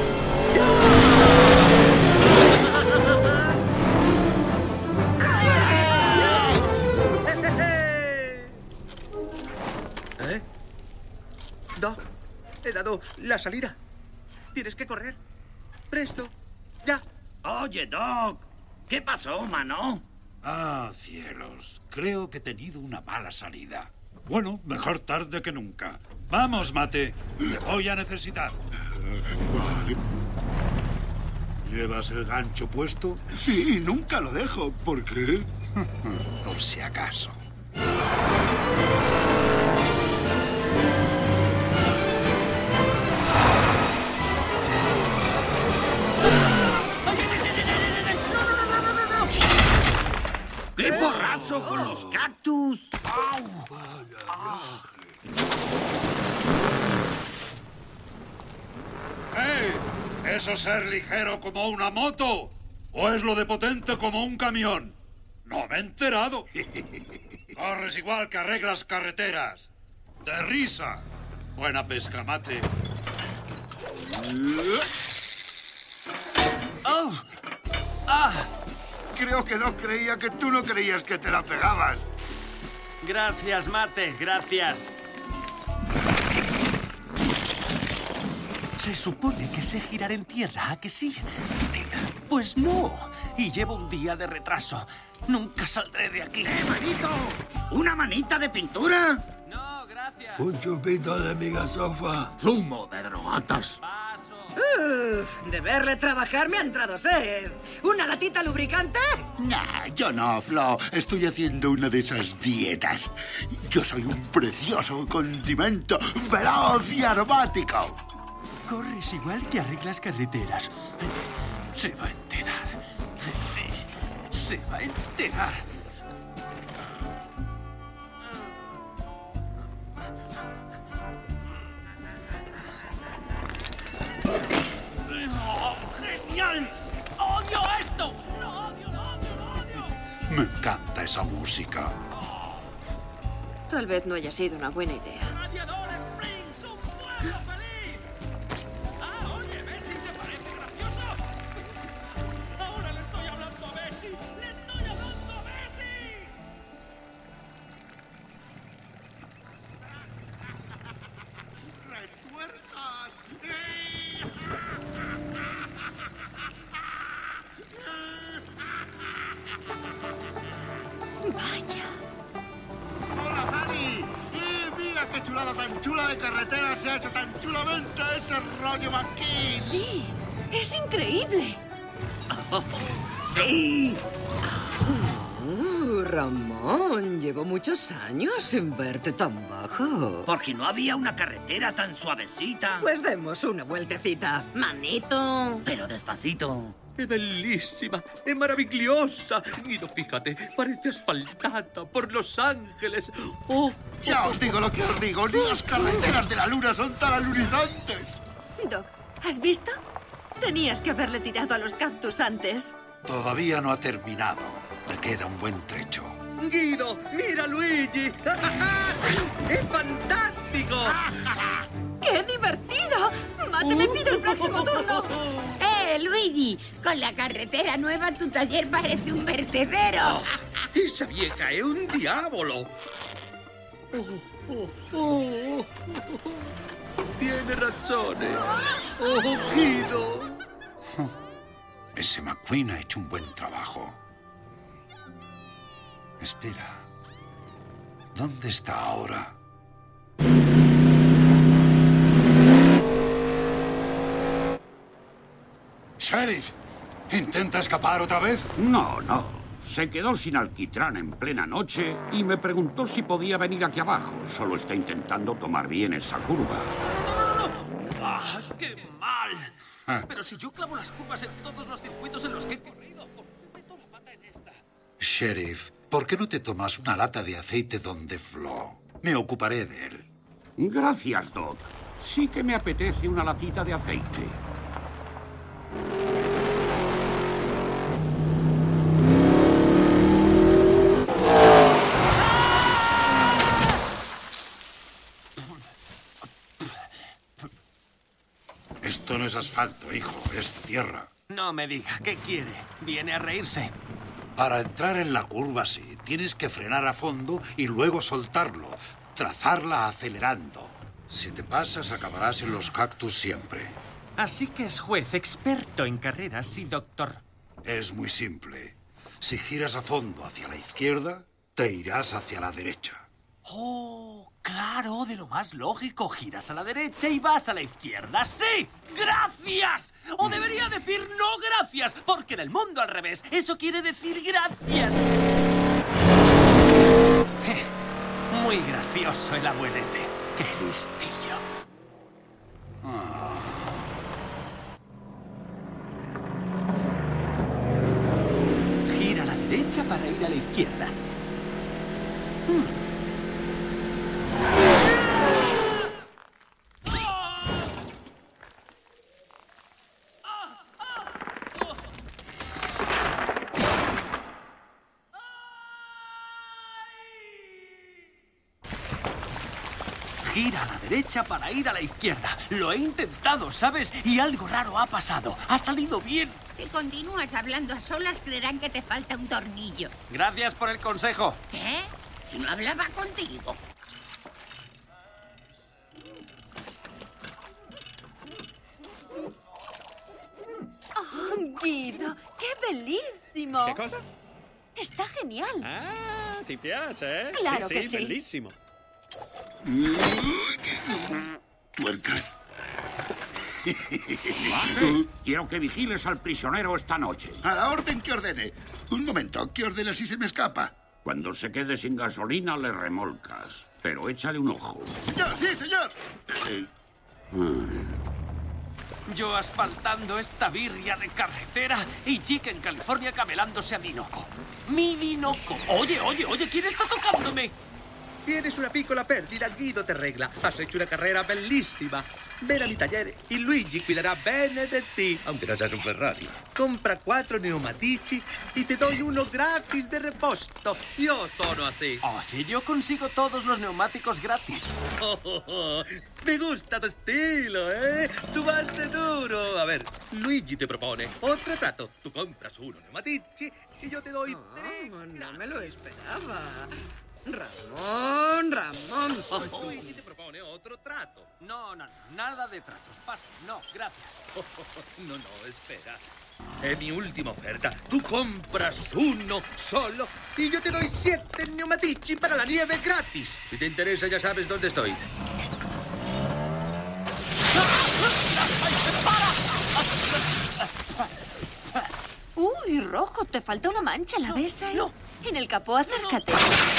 ¿Eh? Doc, he dado la salida. Tienes que correr. Presto. Ya. Oye, Doc, ¿qué pasó, mano? Ah, cielos. Creo que he tenido una mala salida. Bueno, mejor tarde que nunca. Vamos, Mate. Te voy a necesitar. Vale. ¿Llevas el gancho puesto? Sí, nunca lo dejo. ¿Por qué? Por si acaso. ¡Qué porrazo con los cactus! ¡Hey! ¿Eso ser ligero como una moto? ¿O es lo de potente como un camión? No me he enterado. Corres igual que arreglas carreteras. De risa. Buena pesca, Mate. ¡Oh! ¡Ah! Creo que no creía que tú no creías que te la pegabas. Gracias, Mate, gracias. Se supone que sé girar en tierra, ¿a que sí? Pues no. Y llevo un día de retraso. Nunca saldré de aquí. ¡Eh, manito! ¿Una manita de pintura? No, gracias. Un chupito de migasofa. Zumo de drogatas. Paso. Uf, de verle trabajar me ha entrado sed. ¿Una latita lubricante? Nah, yo no, Flo. Estoy haciendo una de esas dietas. Yo soy un precioso condimento veloz y aromático. Corres igual que arreglas carreteras. Se va a enterar. Se va a enterar. ¡Oh, genial! ¡Odio esto! ¡Lo odio, lo odio, lo odio! Me encanta esa música. Tal vez no haya sido una buena idea. ¡Radiador Springs! ¡Un pueblo feliz! Ah, oye, Bessie, ¿te parece gracioso? Ahora le estoy hablando a Bessie. ¡Le estoy hablando a Bessie! Vaya. ¡Hola, Sally! ¡Eh, mira qué chulada tan chula de carretera se ha hecho tan chulamente ese rollo McQueen! Sí, es increíble. ¡Sí! Uh, Ramón, llevo muchos años sin verte tan bajo. Porque no había una carretera tan suavecita. Pues demos una vueltecita. Manito. Pero despacito. ¡Es bellísima! ¡Es maravillosa! Guido, fíjate, parece asfaltada por Los Ángeles. ¡Oh! Ya os digo lo que os digo, ni las carreteras de la luna son tan alunizantes. Doc, ¿has visto? Tenías que haberle tirado a los cactus antes. Todavía no ha terminado. Le queda un buen trecho. ¡Guido! ¡Mira, Luigi! ¡Es fantástico! ¡Qué divertido! ¡Mate, me pido el próximo turno! ¡Eh, Luigi! Con la carretera nueva tu taller parece un vertedero. ¡Esa vieja es un diablo! Oh, oh, oh. Tiene razones. ¡Oh, Guido! Ese McQueen ha hecho un buen trabajo. Espera. ¿Dónde está ahora? Sheriff, ¿intenta escapar otra vez? No, no. Se quedó sin alquitrán en plena noche y me preguntó si podía venir aquí abajo. Solo está intentando tomar bien esa curva. ¡No, no, no, no! ¡Ah, qué mal! Ah. Pero si yo clavo las curvas en todos los circuitos en los que he corrido, ¿por qué meto la pata en esta? Sheriff, ¿por qué no te tomas una lata de aceite donde Flo? Me ocuparé de él. Gracias, Doc. Sí que me apetece una latita de aceite. Esto no es asfalto, hijo, es tierra. No me diga, ¿qué quiere? ¿Viene a reírse? Para entrar en la curva, sí, tienes que frenar a fondo y luego soltarlo. Trazarla acelerando. Si te pasas, acabarás en los cactus siempre. Así que es juez, experto en carreras y doctor. Es muy simple. Si giras a fondo hacia la izquierda, te irás hacia la derecha. ¡Oh, claro! De lo más lógico. Giras a la derecha y vas a la izquierda. ¡Sí! ¡Gracias! O debería decir no gracias, porque en el mundo al revés, eso quiere decir gracias. Eh, muy gracioso el abuelete. ¡Qué listillo! Ah. Gira a la derecha para ir a la izquierda. Hmm. Gira a la derecha para ir a la izquierda. Lo he intentado, ¿sabes? Y algo raro ha pasado. Ha salido bien. Si continúas hablando a solas, creerán que te falta un tornillo. Gracias por el consejo. ¿Qué? Si no hablaba contigo. Oh, Guido, qué bellísimo. ¿Qué cosa? Está genial. Ah, ti piace, eh? Claro sì, que sì, sí. bellissimo. Puercas. Mate, quiero que vigiles al prisionero esta noche. A la orden que ordene. Un momento, ¿qué ordena si se me escapa? Cuando se quede sin gasolina, le remolcas. Pero échale un ojo. ¡Señor, sí, señor! Eh, Yo asfaltando esta birria de carretera y Chica en California camelándose a Dinoco. ¡Mi Dinoco! Oye, oye, oye, ¿quién está tocándome? Tienes una piccola perdita, Guido te regla. Has hecho una carrera bellissima. Ven a mi taller y Luigi cuidará bene de ti, aunque no seas un Ferrari. Compra cuatro neumatici y te doy uno gratis de reposto. Yo sono así. Oye, yo consigo todos los neumáticos gratis. Oh, oh, oh. Me gusta tu estilo, ¿eh? Tú vas de duro. A ver, Luigi te propone otro trato. Tú compras uno neumatici y yo te doy tres. Oh, no me lo esperaba. Ramón, Ramón. Luigi te propone otro trato. No, no, no, nada de tratos. Paso. No, gracias. Oh, oh, oh. No, no, espera. Es mi última oferta. Tú compras uno solo y yo te doy siete neumatici para la nieve gratis. Si te interesa, ya sabes dónde estoy. Uy, Rojo, te falta una mancha, ¿la ves ahí? No. En el capó, acércate. ¡Por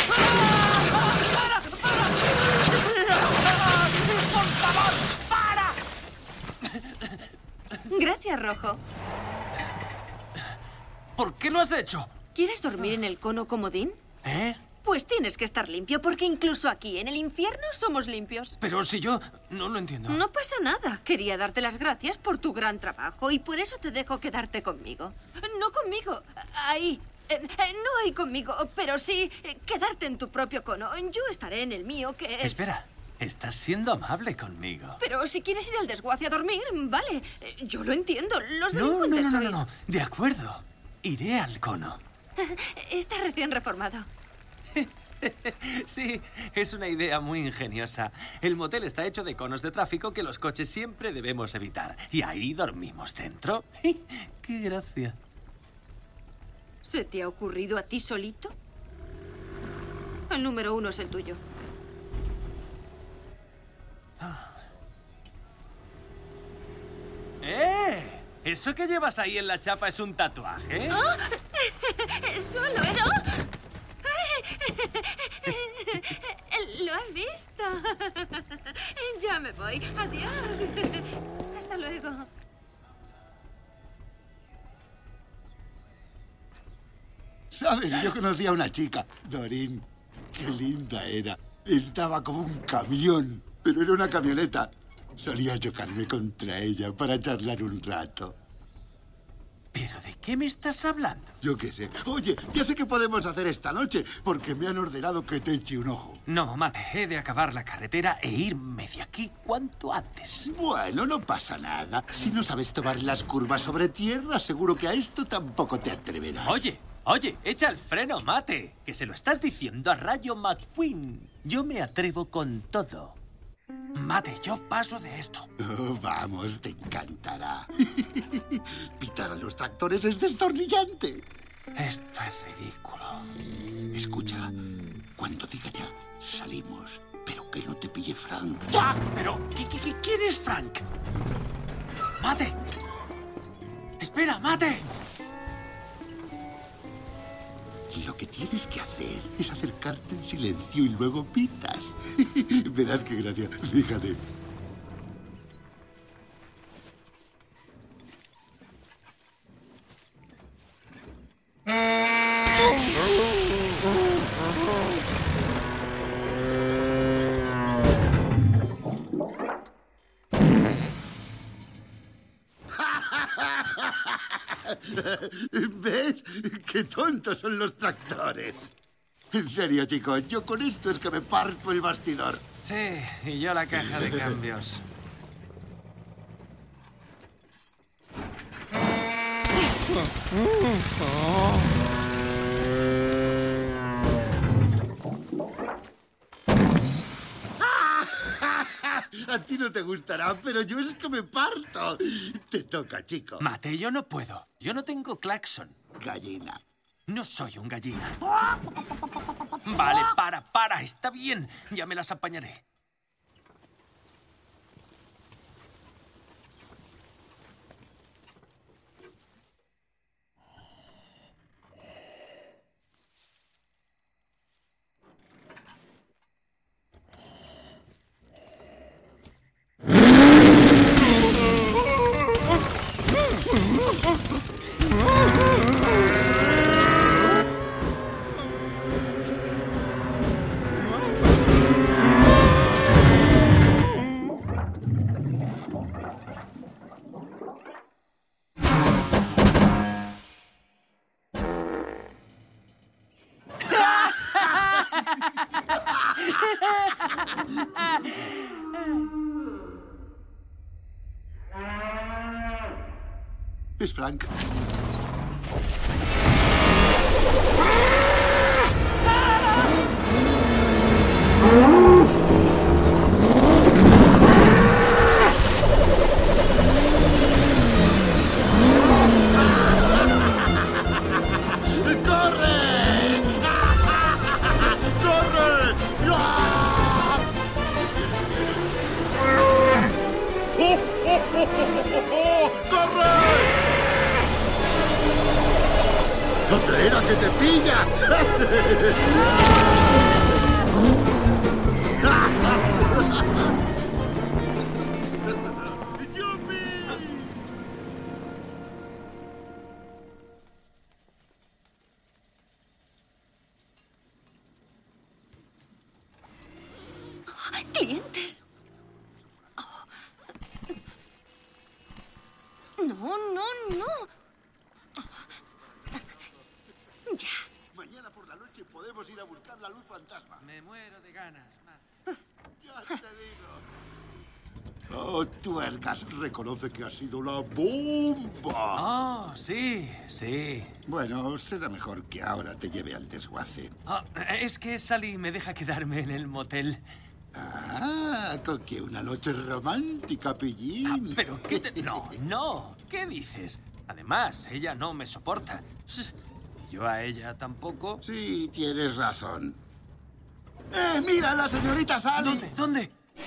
favor, para! Gracias, Rojo. ¿Por qué lo has hecho? ¿Quieres dormir en el cono comodín? ¿Eh? Pues tienes que estar limpio, porque incluso aquí, en el infierno, somos limpios. Pero si yo... no lo entiendo. No pasa nada. Quería darte las gracias por tu gran trabajo y por eso te dejo quedarte conmigo. No conmigo. Ahí. Eh, eh, no ahí conmigo, pero sí eh, quedarte en tu propio cono. Yo estaré en el mío, que es... Espera. Estás siendo amable conmigo. Pero si quieres ir al desguace a dormir, vale. Eh, Yo lo entiendo. Los No, no, delincuentes no, no, sois... no. De acuerdo. Iré al cono. Está recién reformado. Sí, es una idea muy ingeniosa. El motel está hecho de conos de tráfico que los coches siempre debemos evitar. Y ahí dormimos dentro. ¡Qué gracia! ¿Se te ha ocurrido a ti solito? El número uno es el tuyo. ¡Eh! ¿Eso que llevas ahí en la chapa es un tatuaje? ¡Oh! ¡Solo eso! ¿Lo has visto? Ya me voy. Adiós. Hasta luego. ¿Sabes? Yo conocí a una chica, Doreen. Qué linda era. Estaba como un camión, pero era una camioneta. Solía chocarme contra ella para charlar un rato. ¿Pero de qué me estás hablando? Yo qué sé. Oye, ya sé qué podemos hacer esta noche, porque me han ordenado que te eche un ojo. No, Mate, he de acabar la carretera e irme de aquí cuanto antes. Bueno, no pasa nada. Si no sabes tomar las curvas sobre tierra, seguro que a esto tampoco te atreverás. Oye, oye, echa el freno, Mate, que se lo estás diciendo a Rayo McQueen. Yo me atrevo con todo. Mate, yo paso de esto. Oh, vamos, te encantará. Pitar a los tractores es destornillante. Esto es ridículo. Escucha, cuando diga ya, salimos, pero que no te pille Frank. ¡Ah! Pero, ¿qué, qué, qué, ¿quién es Frank? ¡Mate! ¡Espera, Mate! Lo que tienes que hacer es acercarte en silencio y luego pitas. Verás qué gracia. Fíjate. ¿Ves? ¡Qué tontos son los tractores! En serio, chicos, yo con esto es que me parto el bastidor. Sí, y yo la caja de cambios. A ti no te gustará, pero yo es que me parto. Te toca, chico. Mate, yo no puedo. Yo no tengo claxon. Gallina. No soy un gallina. Vale, para, para. Está bien. Ya me las apañaré. Es Frank. ¡Corre! ¡Acelera, que te pilla! ¿Clientes? Oh. No, no, no. Ya. Mañana por la noche podemos ir a buscar la luz fantasma. Me muero de ganas. Ya te digo. Oh, tuercas, reconoce que ha sido la bomba. Oh, sí, sí. Bueno, será mejor que ahora te lleve al desguace. Oh, es que Sally me deja quedarme en el motel. Ah, con que una noche romántica, pillín. Ah, pero qué te... No, no. ¿Qué dices? Además, ella no me soporta. Y yo a ella tampoco. Sí, tienes razón. ¡Eh, mira, la señorita Sally! ¿Dónde? ¿Dónde?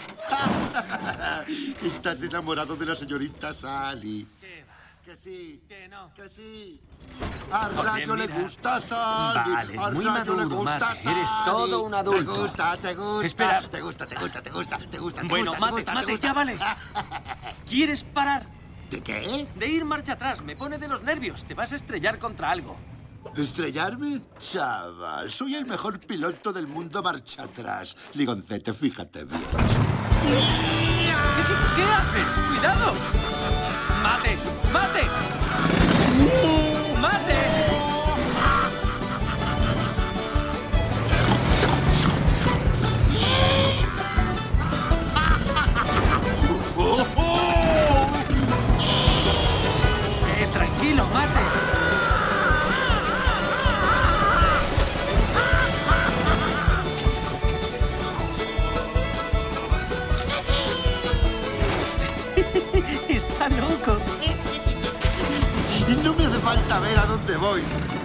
Estás enamorado de la señorita Sally. ¿Qué va? Que sí. Que no. Que sí. A Rayo Oye, le mira. gusta Sally. Vale, a muy Rayo le maduro, gusta Mate. Sally. Eres todo un adulto. Te gusta, te gusta. Espera. Te gusta, te gusta, te gusta, te gusta, te gusta. Bueno, te Mate, gusta, te Mate, gusta. ya vale. ¿Quieres parar? ¿De qué? De ir marcha atrás. Me pone de los nervios. Te vas a estrellar contra algo. ¿Estrellarme? Chaval, soy el mejor piloto del mundo marcha atrás. Ligoncete, fíjate bien. ¿Qué, qué haces? ¡Cuidado! ¡Mate! ¡Mate! ¡Mate! Eh, tranquilo, Mate. Está loco. No me hace falta ver a dónde voy.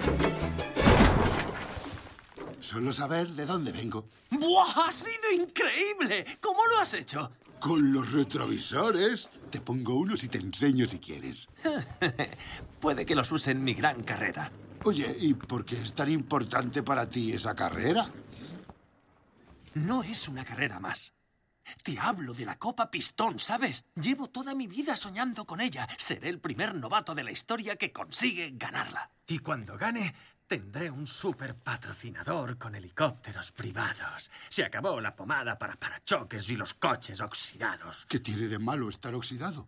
Solo saber de dónde vengo. ¡Buah! ¡Ha sido increíble! ¿Cómo lo has hecho? Con los retrovisores. Te pongo unos y te enseño si quieres. Puede que los use en mi gran carrera. Oye, ¿y por qué es tan importante para ti esa carrera? No es una carrera más. Te hablo de la Copa Pistón, ¿sabes? Llevo toda mi vida soñando con ella. Seré el primer novato de la historia que consigue ganarla. Y cuando gane, tendré un super patrocinador con helicópteros privados. Se acabó la pomada para parachoques y los coches oxidados. ¿Qué tiene de malo estar oxidado?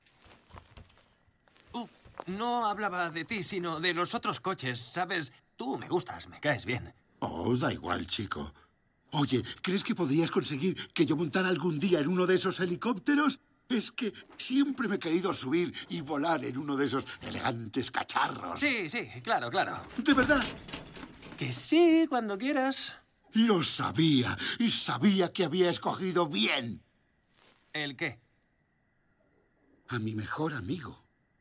Uh, no hablaba de ti, sino de los otros coches, ¿sabes? Tú me gustas, me caes bien. Oh, da igual, chico. Oye, ¿crees que podrías conseguir que yo montara algún día en uno de esos helicópteros? Es que siempre me he querido subir y volar en uno de esos elegantes cacharros. Sí, sí, claro, claro. ¿De verdad? Que sí, cuando quieras. Lo sabía, y sabía que había escogido bien. ¿El qué? A mi mejor amigo.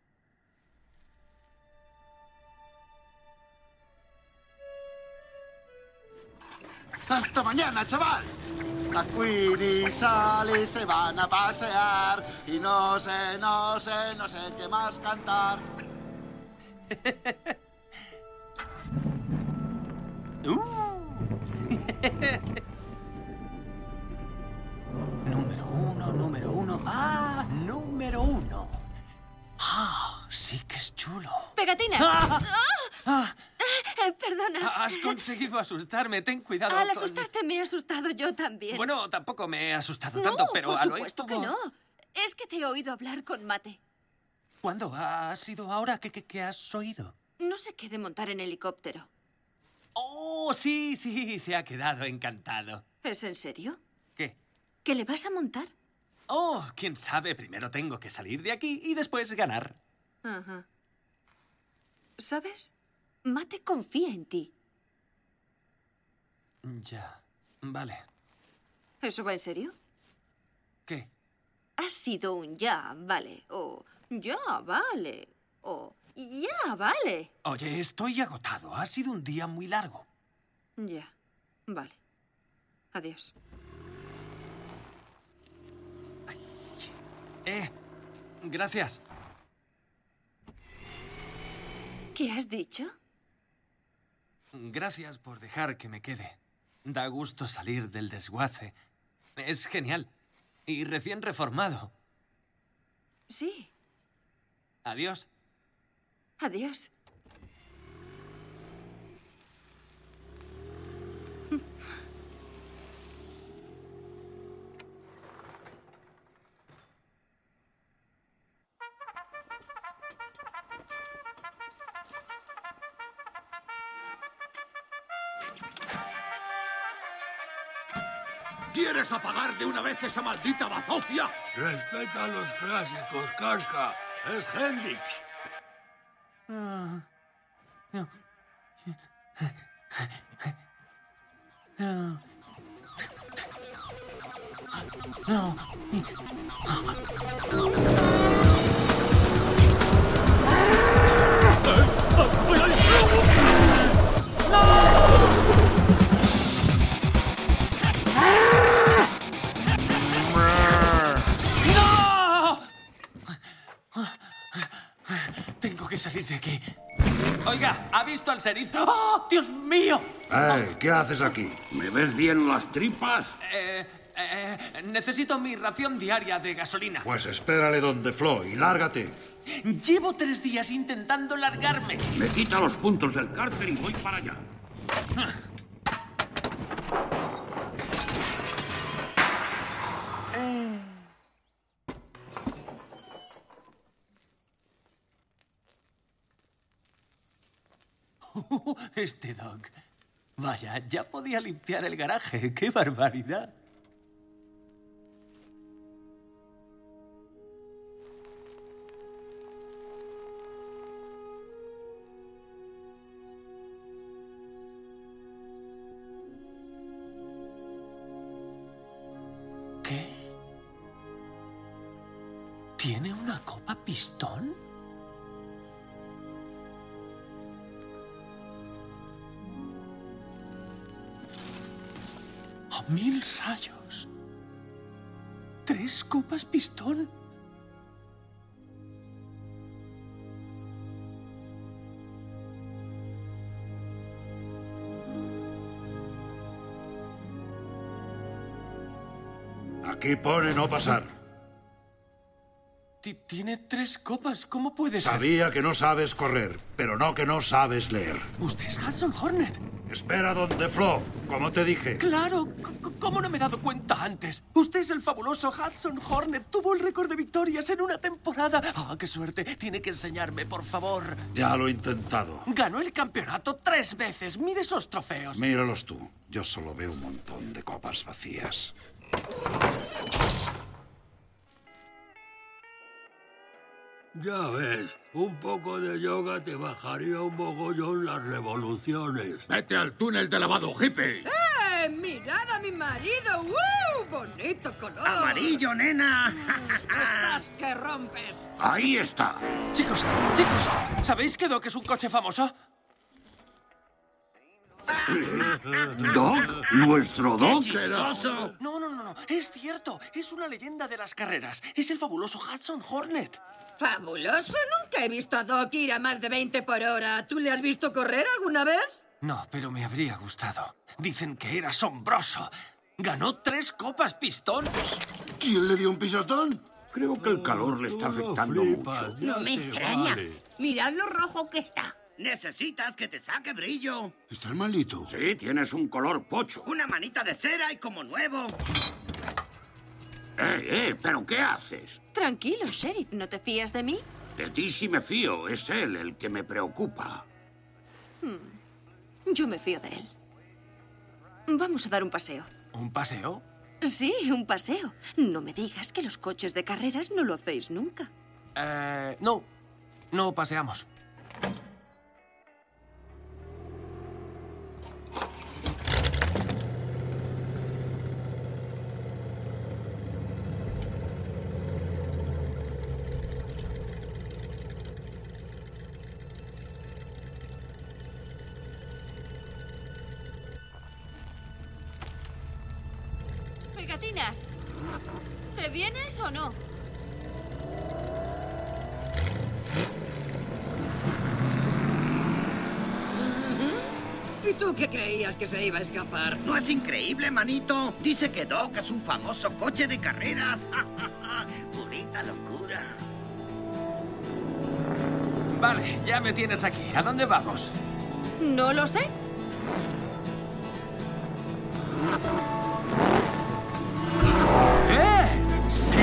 ¡Hasta mañana, chaval! McQueen y Sally se van a pasear y no sé, no sé, no sé qué más cantar. Número uno, número uno. ¡Ah! Número uno. ¡Ah! Sí que es chulo. ¡Pegatina! ¡Ah! ¡Ah! ¡Ah! Eh, perdona. Has conseguido asustarme. Ten cuidado. Al con- asustarte me he asustado yo también. Bueno, tampoco me he asustado no, tanto, pero por al oír supuesto tu que voz- no. Es que te he oído hablar con Mate. ¿Cuándo? ¿Ha sido ahora que, que, que has oído? No sé qué de montar en helicóptero. Oh, sí, sí, se ha quedado encantado. ¿Es en serio? ¿Qué? ¿Que le vas a montar? Oh, quién sabe. Primero tengo que salir de aquí y después ganar. Ajá. ¿Sabes? Mate confía en ti. Ya. Vale. ¿Eso va en serio? ¿Qué? Ha sido un ya, vale. O ya, vale. O ya, vale. Oye, estoy agotado. Ha sido un día muy largo. Ya. Vale. Adiós. Eh, gracias. ¿Qué has dicho? Gracias por dejar que me quede. Da gusto salir del desguace. Es genial. Y recién reformado. Sí. Adiós. Adiós. ¿Quieres apagar de una vez esa maldita bazofia? Respeta los clásicos, Karka. Es Hendrix. Ah, no. No. No. Tengo que salir de aquí. Oiga, ¿ha visto al sheriff? ¡Oh, Dios mío! Eh, ¿qué haces aquí? ¿Me ves bien las tripas? Eh, eh, necesito mi ración diaria de gasolina. Pues espérale donde Flo y lárgate. Llevo tres días intentando largarme. Me quita los puntos del cárter y voy para allá. Eh. Este Doc. Vaya, ya podía limpiar el garaje. ¡Qué barbaridad! ¿Qué? ¿Tiene una copa pistón? ¡A mil rayos! ¿Tres copas pistón? Aquí pone no pasar. Tiene tres copas. ¿Cómo puede ser? Sabía que no sabes correr, pero no que no sabes leer. Usted es Hudson Hornet. Espera donde Flo, como te dije. ¡Claro! C- ¿Cómo no me he dado cuenta antes? Usted es el fabuloso Hudson Hornet. Tuvo el récord de victorias en una temporada. ¡Ah, qué suerte! Tiene que enseñarme, por favor. Ya lo he intentado. Ganó el campeonato tres veces. Mire esos trofeos. Míralos tú. Yo solo veo un montón de copas vacías. Ya ves, un poco de yoga te bajaría un mogollón las revoluciones. ¡Vete al túnel de lavado, hippie! ¡Eh! ¡Mirad a mi marido! ¡Uh! ¡Bonito color! ¡Amarillo, nena! ¡Estás que rompes! Ahí está. Chicos, chicos, ¿sabéis que Doc es un coche famoso? ¿Doc? ¿Nuestro Doc? No, no, no, no. Es cierto. Es una leyenda de las carreras. Es el fabuloso Hudson Hornet. ¡Fabuloso! Nunca he visto a Doc ir a más de veinte por hora. ¿Tú le has visto correr alguna vez? No, pero me habría gustado. Dicen que era asombroso. Ganó tres copas pistón. ¿Quién le dio un pisotón? Creo que el calor le está afectando mucho. No me extraña. Mirad lo rojo que está. Necesitas que te saque brillo. ¿Estás malito? Sí, tienes un color pocho. Una manita de cera y como nuevo. Eh, eh, ¿pero qué haces? Tranquilo, Sheriff. ¿No te fías de mí? De ti sí me fío. Es él el que me preocupa. Hmm. Yo me fío de él. Vamos a dar un paseo. ¿Un paseo? Sí, un paseo. No me digas que los coches de carreras no lo hacéis nunca. Eh, no, no paseamos. Pegatinas, ¿te vienes o no? ¿Y tú qué creías que se iba a escapar? ¿No es increíble, manito? Dice que Doc es un famoso coche de carreras. Purita locura. Vale, ya me tienes aquí. ¿A dónde vamos? No lo sé. ¡Eh! ¡Sí!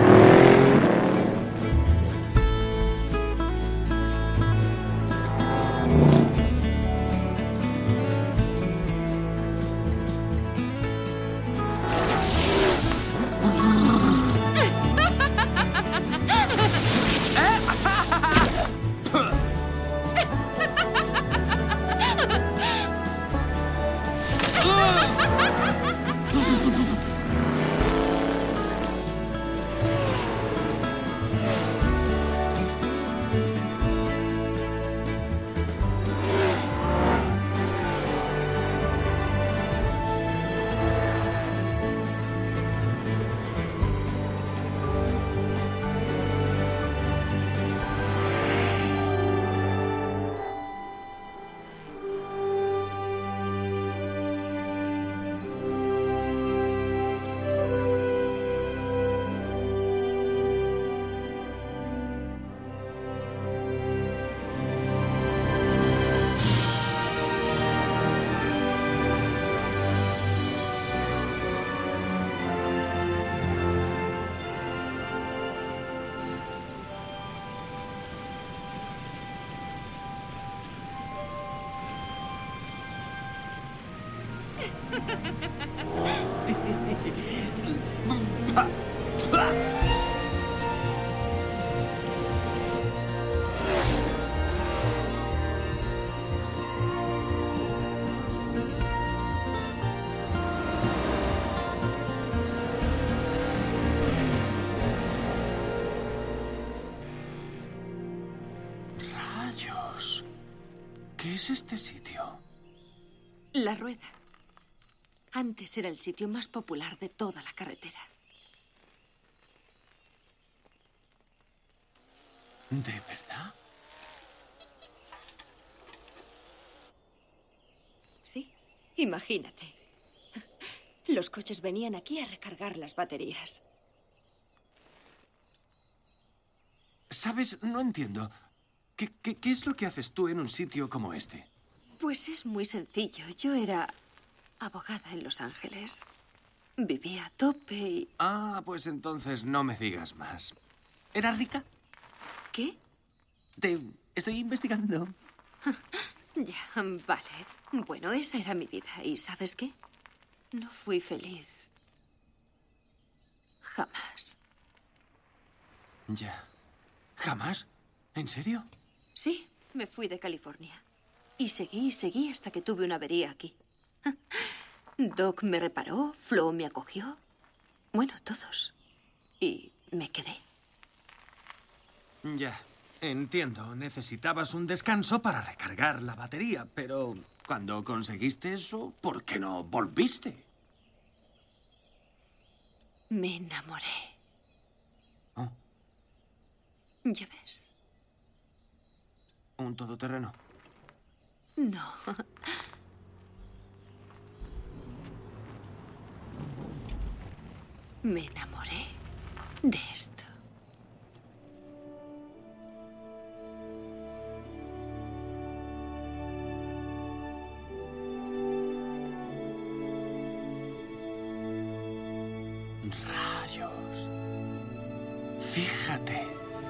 ¡Rayos! ¿Qué es este sitio? La Rueda. Antes era el sitio más popular de toda la carretera. ¿De verdad? Sí, imagínate. Los coches venían aquí a recargar las baterías. ¿Sabes? No entiendo. ¿Qué, qué, qué es lo que haces tú en un sitio como este? Pues es muy sencillo. Yo era abogada en Los Ángeles. Vivía a tope y... Ah, pues entonces no me digas más. ¿Era rica? ¿Qué? Te estoy investigando. Ya, vale. Bueno, esa era mi vida. ¿Y sabes qué? No fui feliz. Jamás. Ya. ¿Jamás? ¿En serio? Sí, me fui de California. Y seguí y seguí hasta que tuve una avería aquí. Doc me reparó, Flo me acogió. Bueno, todos. Y me quedé. Ya, entiendo. Necesitabas un descanso para recargar la batería, pero cuando conseguiste eso, ¿por qué no volviste? Me enamoré. Oh. ¿Ya ves? ¿Un todoterreno? No. Me enamoré de esto. Rayos. Fíjate.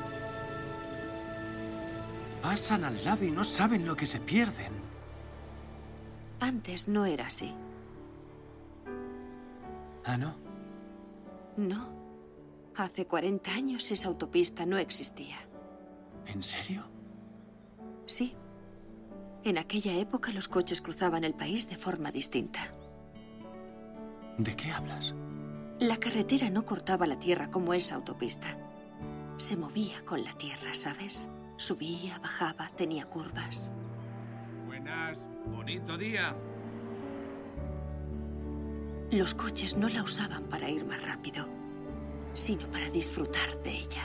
Pasan al lado y no saben lo que se pierden. Antes no era así. ¿Ah, no? No. Hace cuarenta años esa autopista no existía. ¿En serio? Sí. En aquella época los coches cruzaban el país de forma distinta. ¿De qué hablas? La carretera no cortaba la tierra como esa autopista. Se movía con la tierra, ¿sabes? Subía, bajaba, tenía curvas. Buenas. Bonito día. Los coches no la usaban para ir más rápido, sino para disfrutar de ella.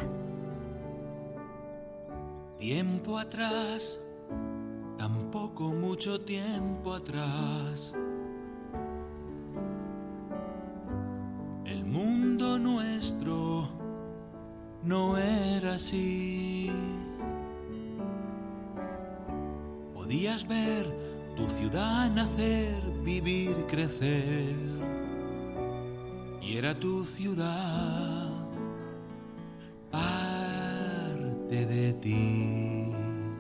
Tiempo atrás, tampoco mucho tiempo atrás, el mundo nuestro no era así. Podías ver tu ciudad nacer, vivir, crecer, y era tu ciudad parte de ti.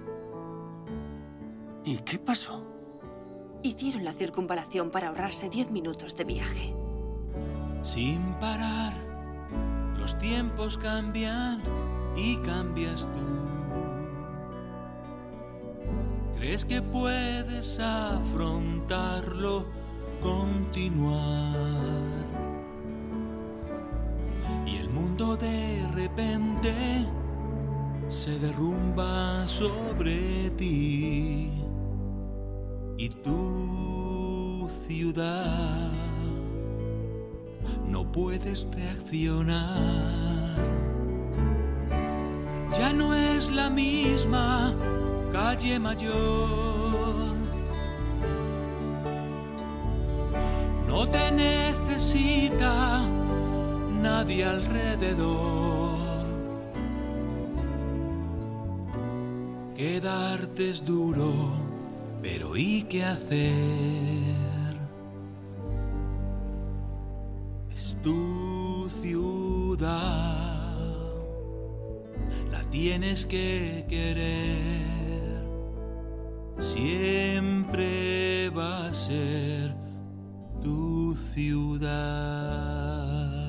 ¿Y qué pasó? Hicieron la circunvalación para ahorrarse diez minutos de viaje. Sin parar, los tiempos cambian y cambias tú. ¿Crees que puedes afrontarlo, continuar? Y el mundo de repente se derrumba sobre ti y tu ciudad no puedes reaccionar. Ya no es la misma calle mayor, no te necesita nadie alrededor. Quedarte es duro, pero ¿y qué hacer? Es tu ciudad, la tienes que querer. Siempre va a ser tu ciudad.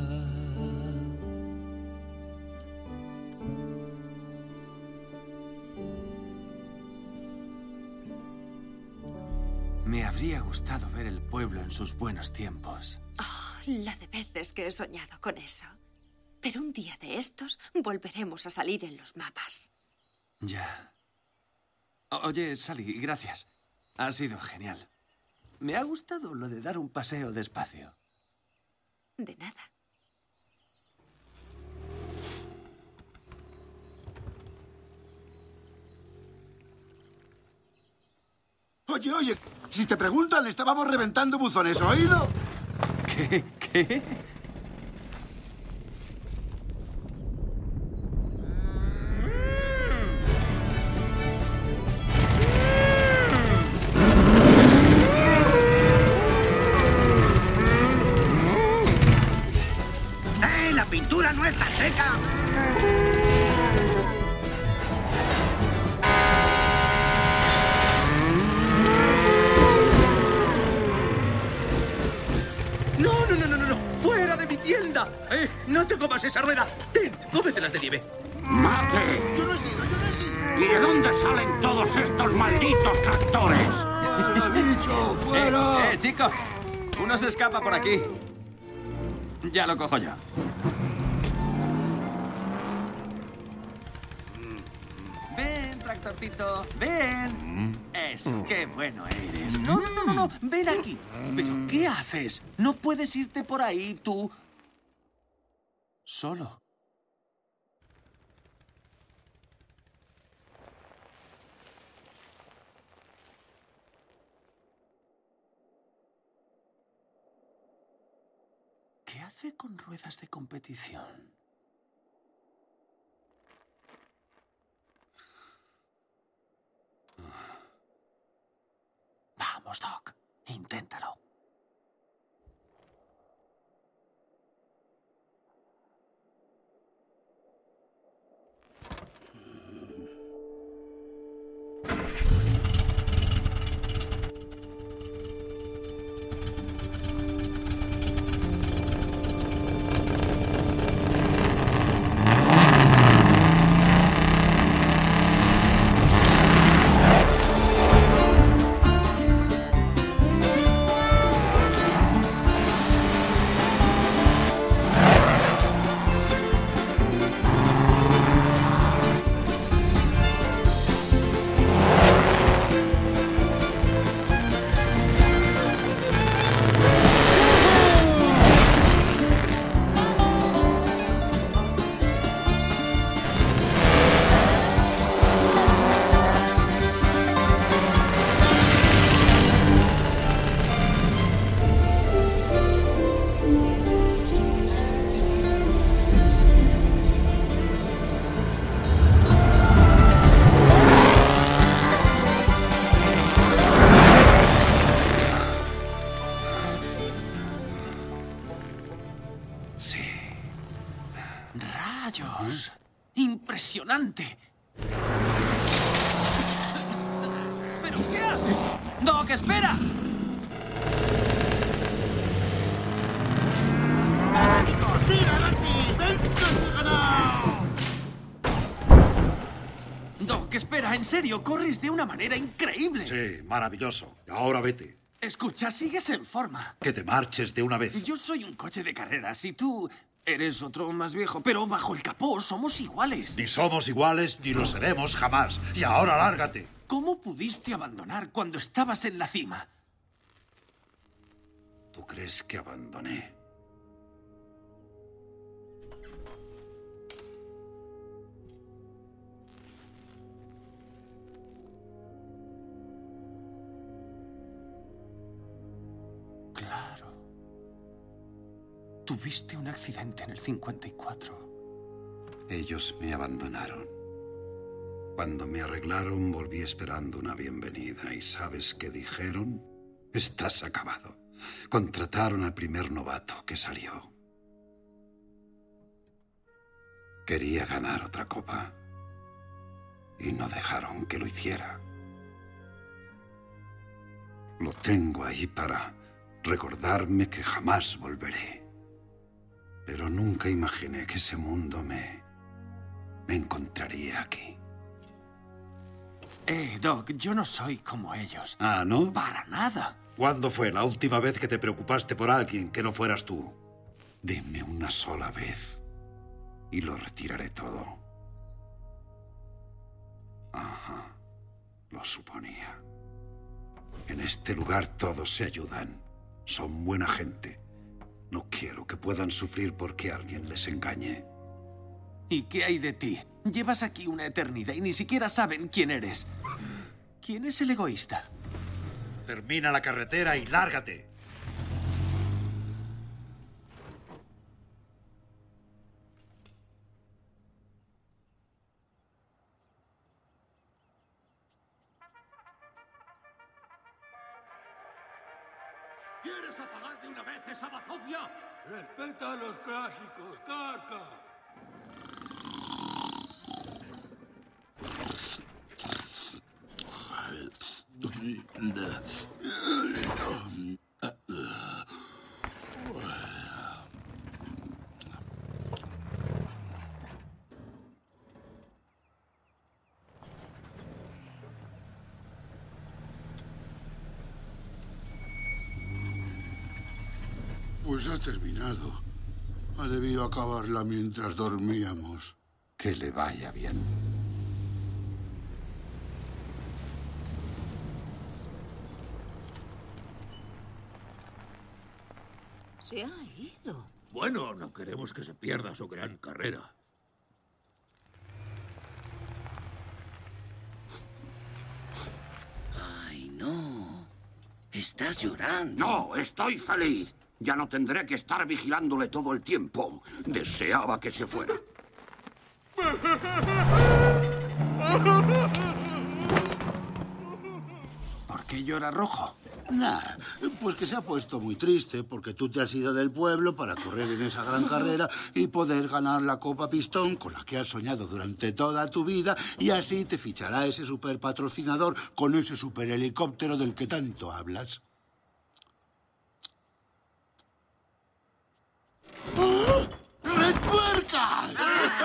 Me habría gustado ver el pueblo en sus buenos tiempos. Oh, la de veces que he soñado con eso. Pero un día de estos volveremos a salir en los mapas. Ya. Oye, Sally, gracias. Ha sido genial. Me ha gustado lo de dar un paseo despacio. De nada. Oye, oye, si te preguntan, le estábamos reventando buzones, ¿oído? ¿Qué? ¿Qué? ¡Eh! ¡La pintura no está seca! ¡No, no, no, no, no! no! ¡Fuera de mi tienda! ¡Eh! ¡No te comas esa rueda! ¡Ten! ¡Cómetelas de nieve! ¡Mate! Yo no he sido, yo no he sido. ¿Y de dónde salen todos estos malditos tractores? ¡Fuera, bicho! ¡Fuera! Eh, eh, chicos. Uno se escapa por aquí. Ya lo cojo yo. Ven, tractorcito. Ven. Eso, qué bueno eres. No, no, no, no, no. Ven aquí. ¿Pero qué haces? No puedes irte por ahí, tú. Solo. ¿Qué hace con ruedas de competición? Vamos, Doc. Inténtalo. ¡Rayos! ¡Impresionante! ¿Pero qué haces? ¡Doc, espera! ¡Chicos, tira, Nancy! ¡Venga, has ganado! Doc, espera, en serio, corres de una manera increíble. Sí, maravilloso. Ahora vete. Escucha, sigues en forma. Que te marches de una vez. Yo soy un coche de carreras y tú eres otro más viejo, pero bajo el capó somos iguales. Ni somos iguales ni lo seremos jamás. Y ahora lárgate. ¿Cómo pudiste abandonar cuando estabas en la cima? ¿Tú crees que abandoné? Claro. Tuviste un accidente en el cincuenta y cuatro. Ellos me abandonaron. Cuando me arreglaron, volví esperando una bienvenida. ¿Y sabes qué dijeron? Estás acabado. Contrataron al primer novato que salió. Quería ganar otra copa. Y no dejaron que lo hiciera. Lo tengo ahí para recordarme que jamás volveré. Pero nunca imaginé que ese mundo me... me encontraría aquí. Eh, Doc, yo no soy como ellos. Ah, ¿no? Para nada. ¿Cuándo fue la última vez que te preocupaste por alguien que no fueras tú? Dime una sola vez y lo retiraré todo. Ajá, lo suponía. En este lugar todos se ayudan. Son buena gente. No quiero que puedan sufrir porque alguien les engañe. ¿Y qué hay de ti? Llevas aquí una eternidad y ni siquiera saben quién eres. ¿Quién es el egoísta? Termina la carretera y lárgate. ¿Quieres apagar de una vez esa bazofia? Respeta a los clásicos, Carca. Pues ha terminado. Ha debido acabarla mientras dormíamos. Que le vaya bien. Se ha ido. Bueno, no queremos que se pierda su gran carrera. Ay, no. Estás llorando. No, estoy feliz. Ya no tendré que estar vigilándole todo el tiempo. Deseaba que se fuera. ¿Por qué llora rojo? Nah, pues que se ha puesto muy triste porque tú te has ido del pueblo para correr en esa gran carrera y poder ganar la Copa Pistón con la que has soñado durante toda tu vida y así te fichará ese super patrocinador con ese super helicóptero del que tanto hablas. ¡Oh! ¡Retuercas!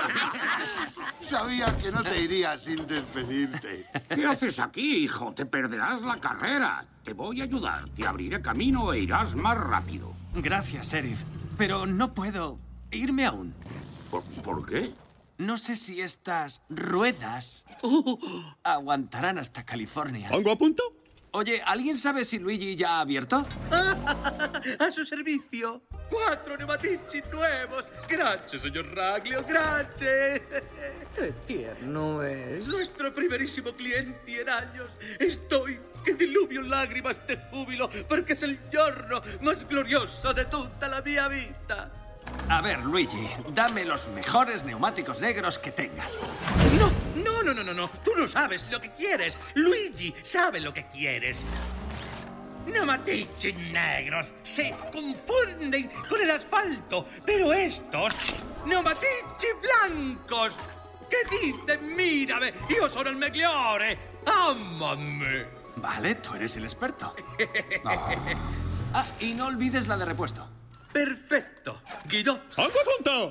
Sabía que no te irías sin despedirte. ¿Qué haces aquí, hijo? Te perderás la carrera. Te voy a ayudar. Te abriré camino e irás más rápido. Gracias, Sheriff. Pero no puedo irme aún. ¿Por, ¿por qué? No sé si estas ruedas aguantarán hasta California. ¿Pongo a punto? Oye, ¿alguien sabe si Luigi ya ha abierto? A su servicio. Cuatro neumatici nuevos. Gracias, señor Raglio, gracias. ¡Qué tierno es! Nuestro primerísimo cliente en años. Estoy que diluvio en lágrimas de júbilo porque es el giorno más glorioso de toda la mia vita. A ver, Luigi, dame los mejores neumáticos negros que tengas. No, no, no, no, no, no. Tú no sabes lo que quieres. Luigi sabe lo que quieres. Neumatici negros se confunden con el asfalto, pero estos neumatici blancos che dicen, mírame, io sono il migliore, amami. Vale, tú eres el experto. Oh. Ah, y no olvides la de repuesto. Perfecto. Guido. ¡Algo punto!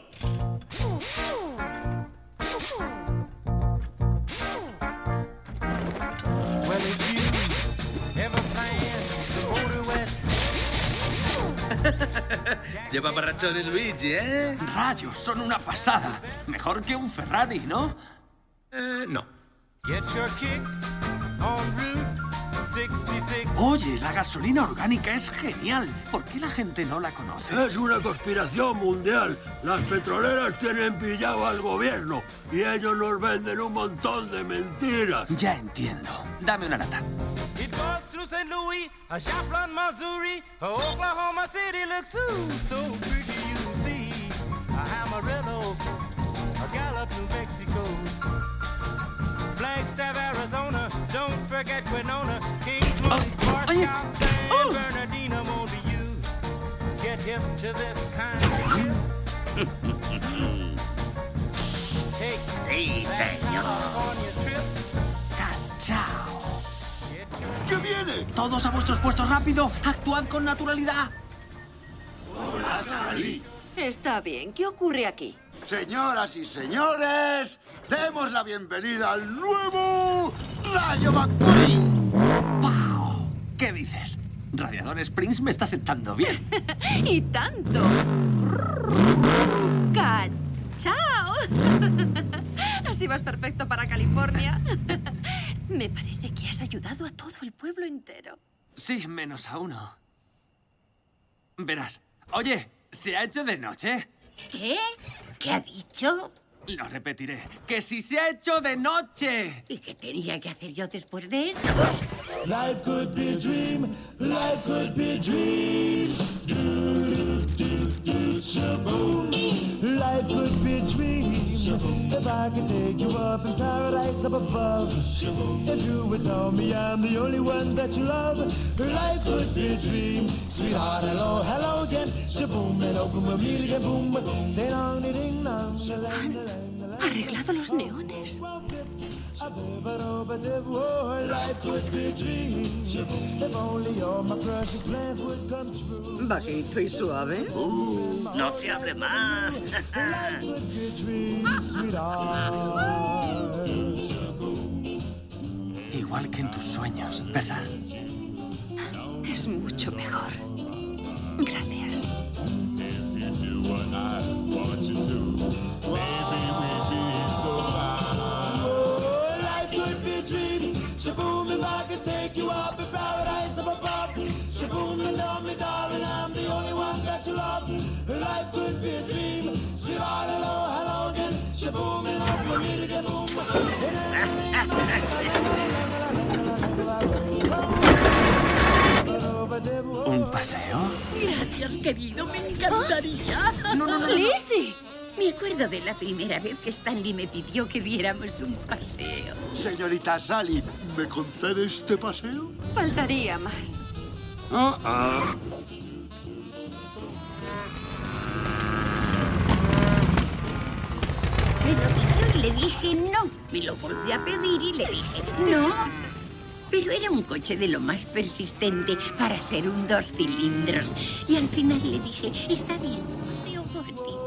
Lleva barrachones Luigi, ¿eh? Rayos, son una pasada. Mejor que un Ferrari, ¿no? Eh, no. Oye, la gasolina orgánica es genial. ¿Por qué la gente no la conoce? Es una conspiración mundial. Las petroleras tienen pillado al gobierno y ellos nos venden un montón de mentiras. Ya entiendo. Dame una lata. It goes through Saint Louis, a Joplin, Missouri, a Oklahoma City looks so, so pretty, you see. A Amarillo, a Gallup, New Mexico, Flagstaff, Arizona, don't forget Winona, Kingsman, Marshall, San Bernardino, more to you. Get hip to this kind of trip. Take sí, señor. California trip. ¡Cachao! ¿Qué viene? Todos a vuestros puestos rápido. Actuad con naturalidad. Hola, Sally. Está bien. ¿Qué ocurre aquí? Señoras y señores, demos la bienvenida al nuevo Rayo McQueen. ¡Wow! ¿Qué dices? Radiador Springs me está sentando bien. ¡Y tanto! ¡Cachao! Así vas perfecto para California. Me parece que has ayudado a todo el pueblo entero. Sí, menos a uno. Verás. Oye, ¿se ha hecho de noche? ¿Qué? ¿Qué ha dicho? Lo repetiré. ¡Que si se ha hecho de noche! ¿Y qué tenía que hacer yo después de eso? Life could be a dream, life could be a dream. Do, do, do, shaboom. Life could be a dream. If I could take you up in paradise up above. If you would tell me I'm the only one that you love. Life could be a dream. Sweetheart, hello, hello again. Shaboom, and open with me again, boom. Ding dong, ding dong, Arreglado los neones. Bajito y suave. Uh, no se hable más. Igual que en tus sueños, ¿verdad? Es mucho mejor. Gracias. Shaboom, if I could take you up in paradise up above. Shaboom, and tell me, darling, I'm the only one that you love. Life could be a dream. Sweetheart, hello, hello again. Shaboom, and hope we'll meet again. Boom. ¿Un paseo? Gracias, querido, me encantaría. No, no, no, Lizzie. Me acuerdo de la primera vez que Stanley me pidió que diéramos un paseo. Señorita Sally, ¿me concede este paseo? Faltaría más. Oh, oh. Pero claro, le dije no. Me lo volví a pedir y le dije no. Pero era un coche de lo más persistente para ser un dos cilindros. Y al final le dije, está bien, un paseo cortito.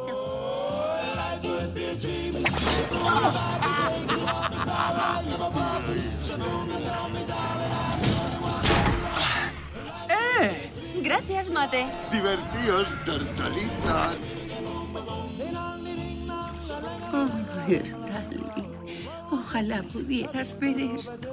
¡Eh! Gracias, Mate. Divertíos, tortolitas. Ay, Stanley, ojalá pudieras ver esto.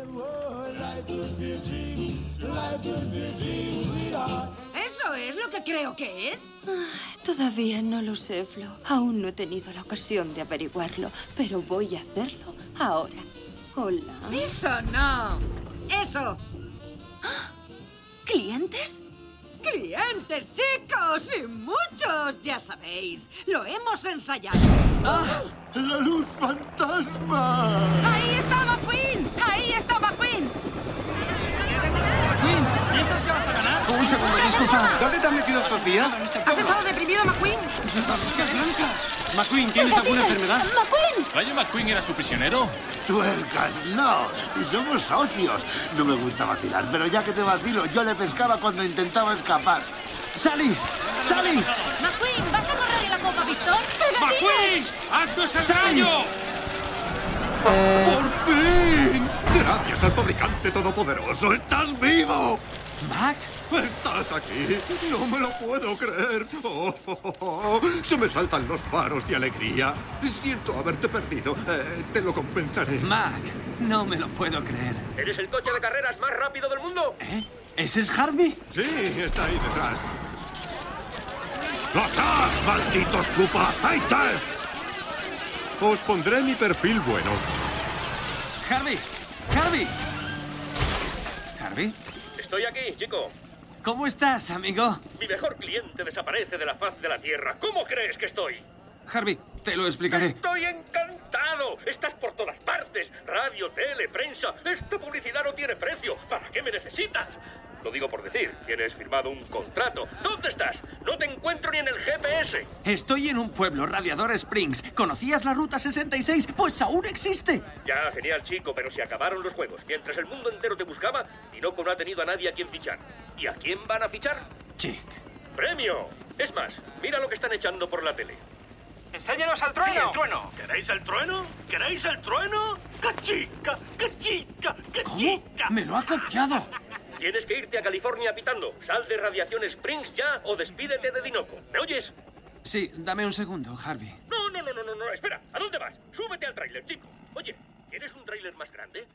¿Eso es lo que creo que es? Ay, todavía no lo sé, Flo. Aún no he tenido la ocasión de averiguarlo, pero voy a hacerlo ahora. Hola. ¡Eso no! ¡Eso! ¿Clientes? ¡Clientes, chicos! ¡Y muchos! Ya sabéis, lo hemos ensayado. ¡Ah! ¡La luz fantasma! ¡Ahí está McQueen! ¡Ahí está McQueen! McQueen, ¿piensas que vas a ganar? Un segundo, disculpa. ¿Dónde te has metido estos días? ¿Has estado deprimido, McQueen? McQueen, ¿tienes alguna enfermedad? ¡McQueen! ¿Rayo McQueen era su prisionero? Tuercas, no. Somos socios. No me gusta vacilar, pero ya que te vacilo, yo le pescaba cuando intentaba escapar. ¡Sally! ¡Sally! McQueen, ¿vas a correr en la Copa Pistón? ¡McQueen! ¡Haznos el rayo! ¡Por fin! Gracias al fabricante todopoderoso, ¡estás vivo! ¿Mac? ¡Estás aquí! ¡No me lo puedo creer! Oh, oh, oh, oh. Se me saltan los faros de alegría. Siento haberte perdido. Eh, te lo compensaré. Mac, no me lo puedo creer. ¿Eres el coche de carreras más rápido del mundo? ¿Eh? ¿Ese es Harvey? Sí, está ahí detrás. ¡Acá, malditos chupaceites! Os pondré mi perfil bueno. Harvey, Harvey. Harvey. Estoy aquí, chico. ¿Cómo estás, amigo? Mi mejor cliente desaparece de la faz de la Tierra. ¿Cómo crees que estoy? Harvey, te lo explicaré. ¡Estoy encantado! Estás por todas partes. Radio, tele, prensa. Esta publicidad no tiene precio. ¿Para qué me necesitas? Lo digo por decir. Tienes firmado un contrato. ¿Dónde estás? No te encuentro ni en el G P S. Estoy en un pueblo, Radiador Springs. ¿Conocías la Ruta sesenta y seis? Pues aún existe. Ya, genial, chico, pero se acabaron los juegos. Mientras el mundo entero te buscaba, Tinoco no ha tenido a nadie a quien fichar. ¿Y a quién van a fichar? Chick. ¡Premio! Es más, mira lo que están echando por la tele. ¡Enséñanos al trueno! Sí, el trueno. ¿Queréis el trueno? ¿Queréis el trueno? ¡Cachica! ¡Cachica! ¡Cachica! ¡Me lo ha copiado! Tienes que irte a California pitando. Sal de Radiación Springs ya o despídete de Dinoco. ¿Me oyes? Sí, dame un segundo, Harvey. No, no, no, no, no, no. Espera. ¿A dónde vas? Súbete al tráiler, chico. Oye, ¿tienes un tráiler más grande?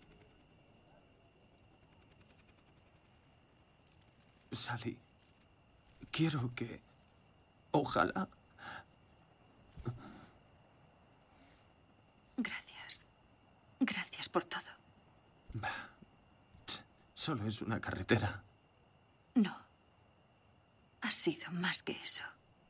Sally, quiero que... Ojalá... Gracias. Gracias por todo. Solo es una carretera. No. Ha sido más que eso.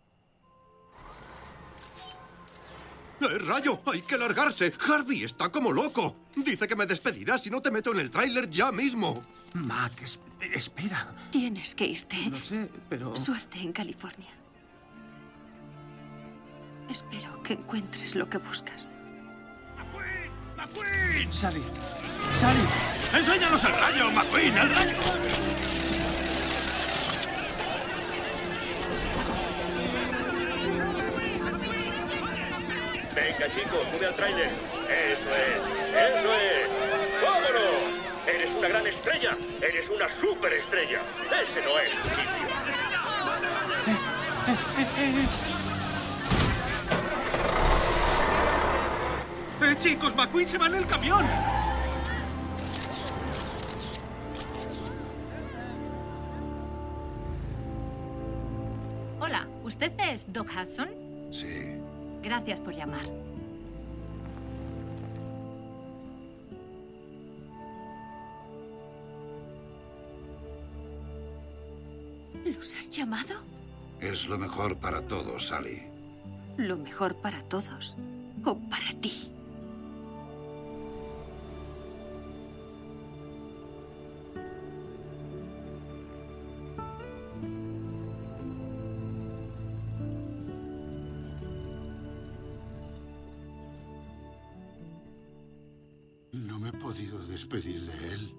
¡Eh, Rayo! ¡Hay que largarse! ¡Harvey está como loco! Dice que me despedirá si no te meto en el tráiler ya mismo. Mac, es- espera. Tienes que irte. Lo sé, pero... Suerte en California. Espero que encuentres lo que buscas. ¡McQueen! Sally. Sally. ¡Enséñanos el rayo, McQueen! ¡El rayo! Venga, chicos, sube al tráiler. Eso es. Eso es. ¡Vámonos! Eres una gran estrella. Eres una superestrella. Ese no es tu sitio. ¡Eh, chicos! ¡McQueen se va en el camión! Hola, ¿usted es Doc Hudson? Sí. Gracias por llamar. ¿Los has llamado? Es lo mejor para todos, Sally. Lo mejor para todos. O para ti. No me he podido despedir de él.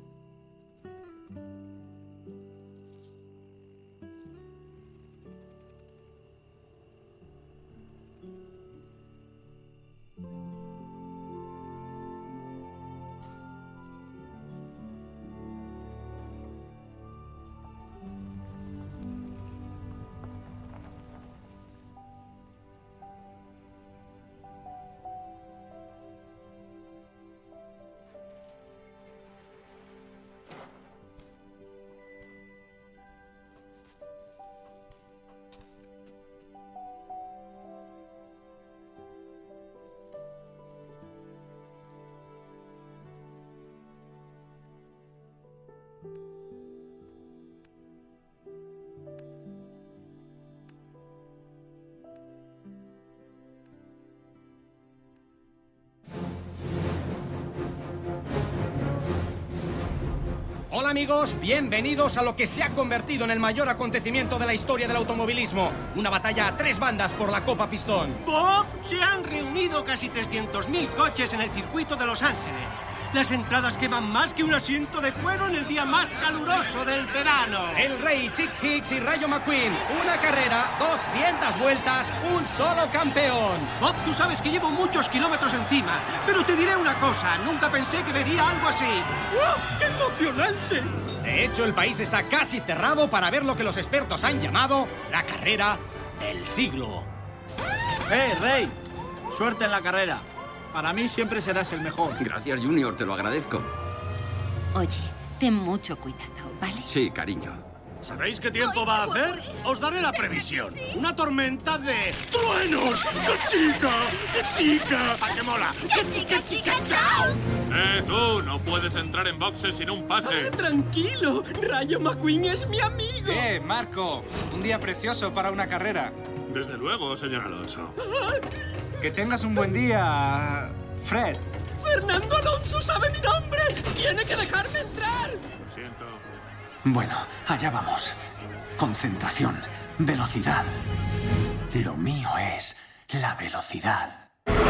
amigos, bienvenidos a lo que se ha convertido en el mayor acontecimiento de la historia del automovilismo. Una batalla a tres bandas por la Copa Pistón. Bob, se han reunido casi trescientos mil coches en el circuito de Los Ángeles. Las entradas queman más que un asiento de cuero en el día más caluroso del verano. El Rey, Chick Hicks y Rayo McQueen. Una carrera, doscientas vueltas, un solo campeón. Bob, tú sabes que llevo muchos kilómetros encima, pero te diré una cosa, nunca pensé que vería algo así. ¡Wow! ¡Qué emocionante! De hecho, el país está casi cerrado para ver lo que los expertos han llamado la carrera del siglo. ¡Eh, Rey! Suerte en la carrera. Para mí siempre serás el mejor. Gracias, Junior, te lo agradezco. Oye, ten mucho cuidado, ¿vale? Sí, cariño. ¿Sabéis qué tiempo va a hacer? Os daré la previsión. Una tormenta de truenos. ¡Qué chica! ¡Qué chica! ¡A qué mola! ¡Qué chica, chica, chao! Eh, tú, no puedes entrar en boxes sin un pase. Ah, tranquilo, Rayo McQueen es mi amigo. Eh, Marco, un día precioso para una carrera. Desde luego, señor Alonso. Que tengas un buen día, Fred. Fernando Alonso sabe mi nombre. Tiene que dejarme entrar. Lo siento. Bueno, allá vamos. Concentración, velocidad. Lo mío es la velocidad.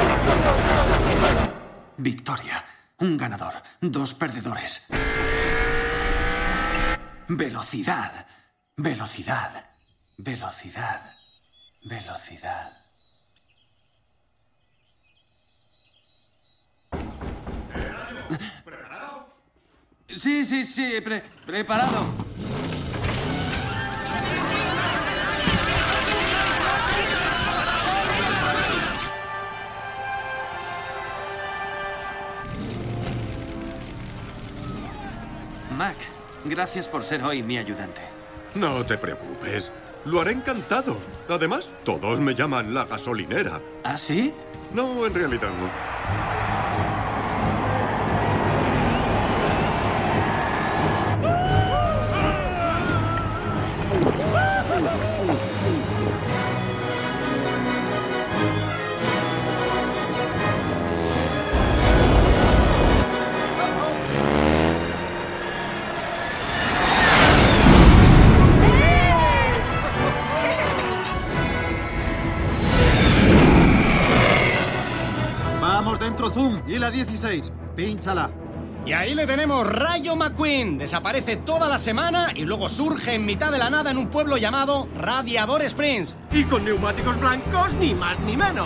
Victoria, un ganador, dos perdedores. Velocidad, velocidad, velocidad, velocidad. Sí, sí, sí, pre preparado. Mac, gracias por ser hoy mi ayudante. No te preocupes. Lo haré encantado. Además, todos me llaman la gasolinera. ¿Ah, sí? No, en realidad no. Vamos dentro, Zoom. Y la dieciséis. Pínchala. Y ahí le tenemos, Rayo McQueen. Desaparece toda la semana y luego surge en mitad de la nada en un pueblo llamado Radiador Springs. Y con neumáticos blancos, ni más ni menos.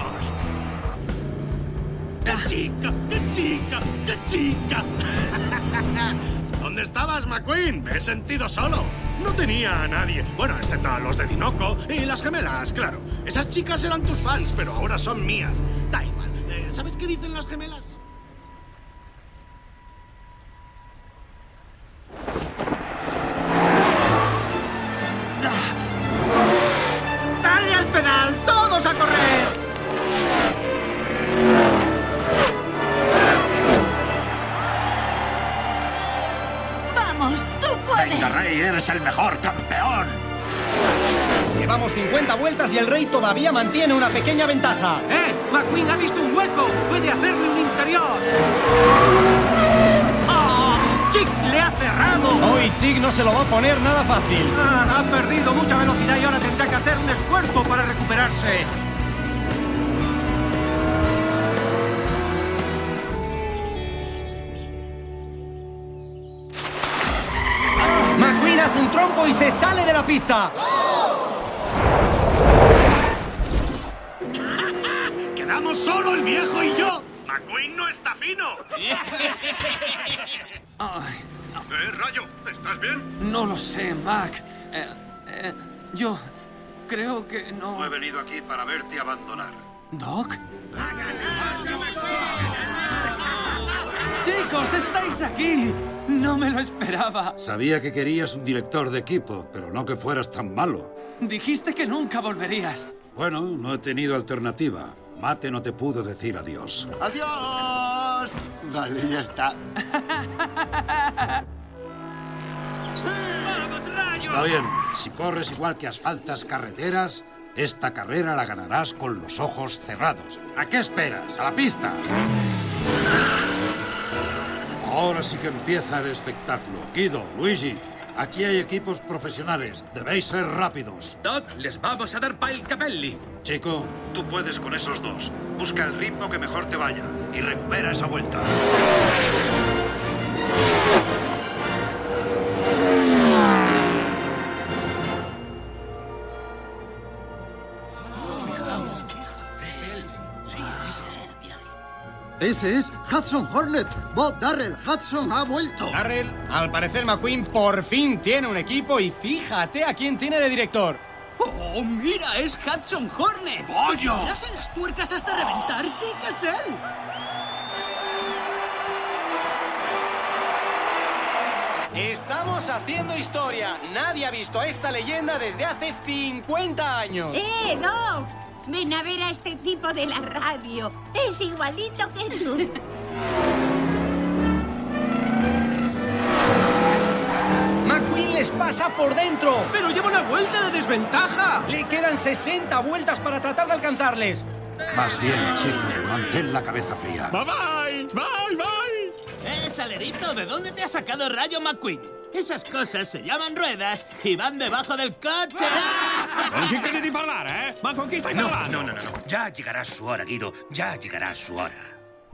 ¡Qué chica! ¡Qué chica! ¡Qué chica! ¿Dónde estabas, McQueen? Me he sentido solo. No tenía a nadie. Bueno, excepto a los de Dinoco y las gemelas, claro. Esas chicas eran tus fans, pero ahora son mías. Da igual. Eh, ¿Sabes qué dicen las gemelas? ¡Dale al pedal! ¡Todos a correr! ¡Vamos! ¡Tú puedes! ¡Venga, Rey! ¡Eres el mejor campeón! Llevamos cincuenta vueltas y el Rey todavía mantiene una pequeña ventaja. ¡Eh! McQueen ha visto un hueco. Puede hacerle un interior. ¡Oh! ¡Chick le ha cerrado! Hoy Chick no se lo va a poner nada fácil. Ah, ha perdido mucha velocidad y ahora tendrá que hacer un esfuerzo para recuperarse. McQueen hace un trompo y se sale de la pista. ¡Quedamos solo el viejo y yo! ¡McQueen no está fino! Ay, ¿Eh, Rayo? ¿Estás bien? no lo sé, Mac. Eh, eh, yo creo que no... No he venido aquí para verte abandonar. ¿Doc? ¡Chicos, estáis aquí! No me lo esperaba. Sabía que querías un director de equipo, pero no que fueras tan malo. Dijiste que nunca volverías. Bueno, no he tenido alternativa. Mate no te pudo decir adiós. ¡Adiós! Vale, ya está. Está bien. Si corres igual que asfaltas carreteras, esta carrera la ganarás con los ojos cerrados. ¿A qué esperas? ¡A la pista! Ahora sí que empieza el espectáculo. Guido, Luigi, aquí hay equipos profesionales. Debéis ser rápidos. Doc, les vamos a dar pa'l capelli. Chico, tú puedes con esos dos. Busca el ritmo que mejor te vaya y recupera esa vuelta. Ese es Hudson Hornet. Bob Darrell, Hudson ha vuelto. Darrell, al parecer McQueen por fin tiene un equipo y fíjate a quién tiene de director. ¡Oh, mira! ¡Es Hudson Hornet! ¡Pollo! ¡Le hacen las tuercas hasta reventar! ¡Sí que es él! Estamos haciendo historia. Nadie ha visto a esta leyenda desde hace cincuenta años. ¡Eh, Doc! Ven a ver a este tipo de la radio. Es igualito que tú. McQueen les pasa por dentro. ¡Pero lleva una vuelta de desventaja! Le quedan sesenta vueltas para tratar de alcanzarles. Más bien, chico, mantén la cabeza fría. ¡Bye, bye! ¡Bye, bye! ¡Eh, Salerito! ¿De dónde te ha sacado Rayo McQueen? Esas cosas se llaman ruedas y van debajo del coche. ¿Con quién quieres hablar, eh? ¿Ma con quién estáis No, hablando? no, no, no, no. Ya llegará su hora, Guido. Ya llegará su hora.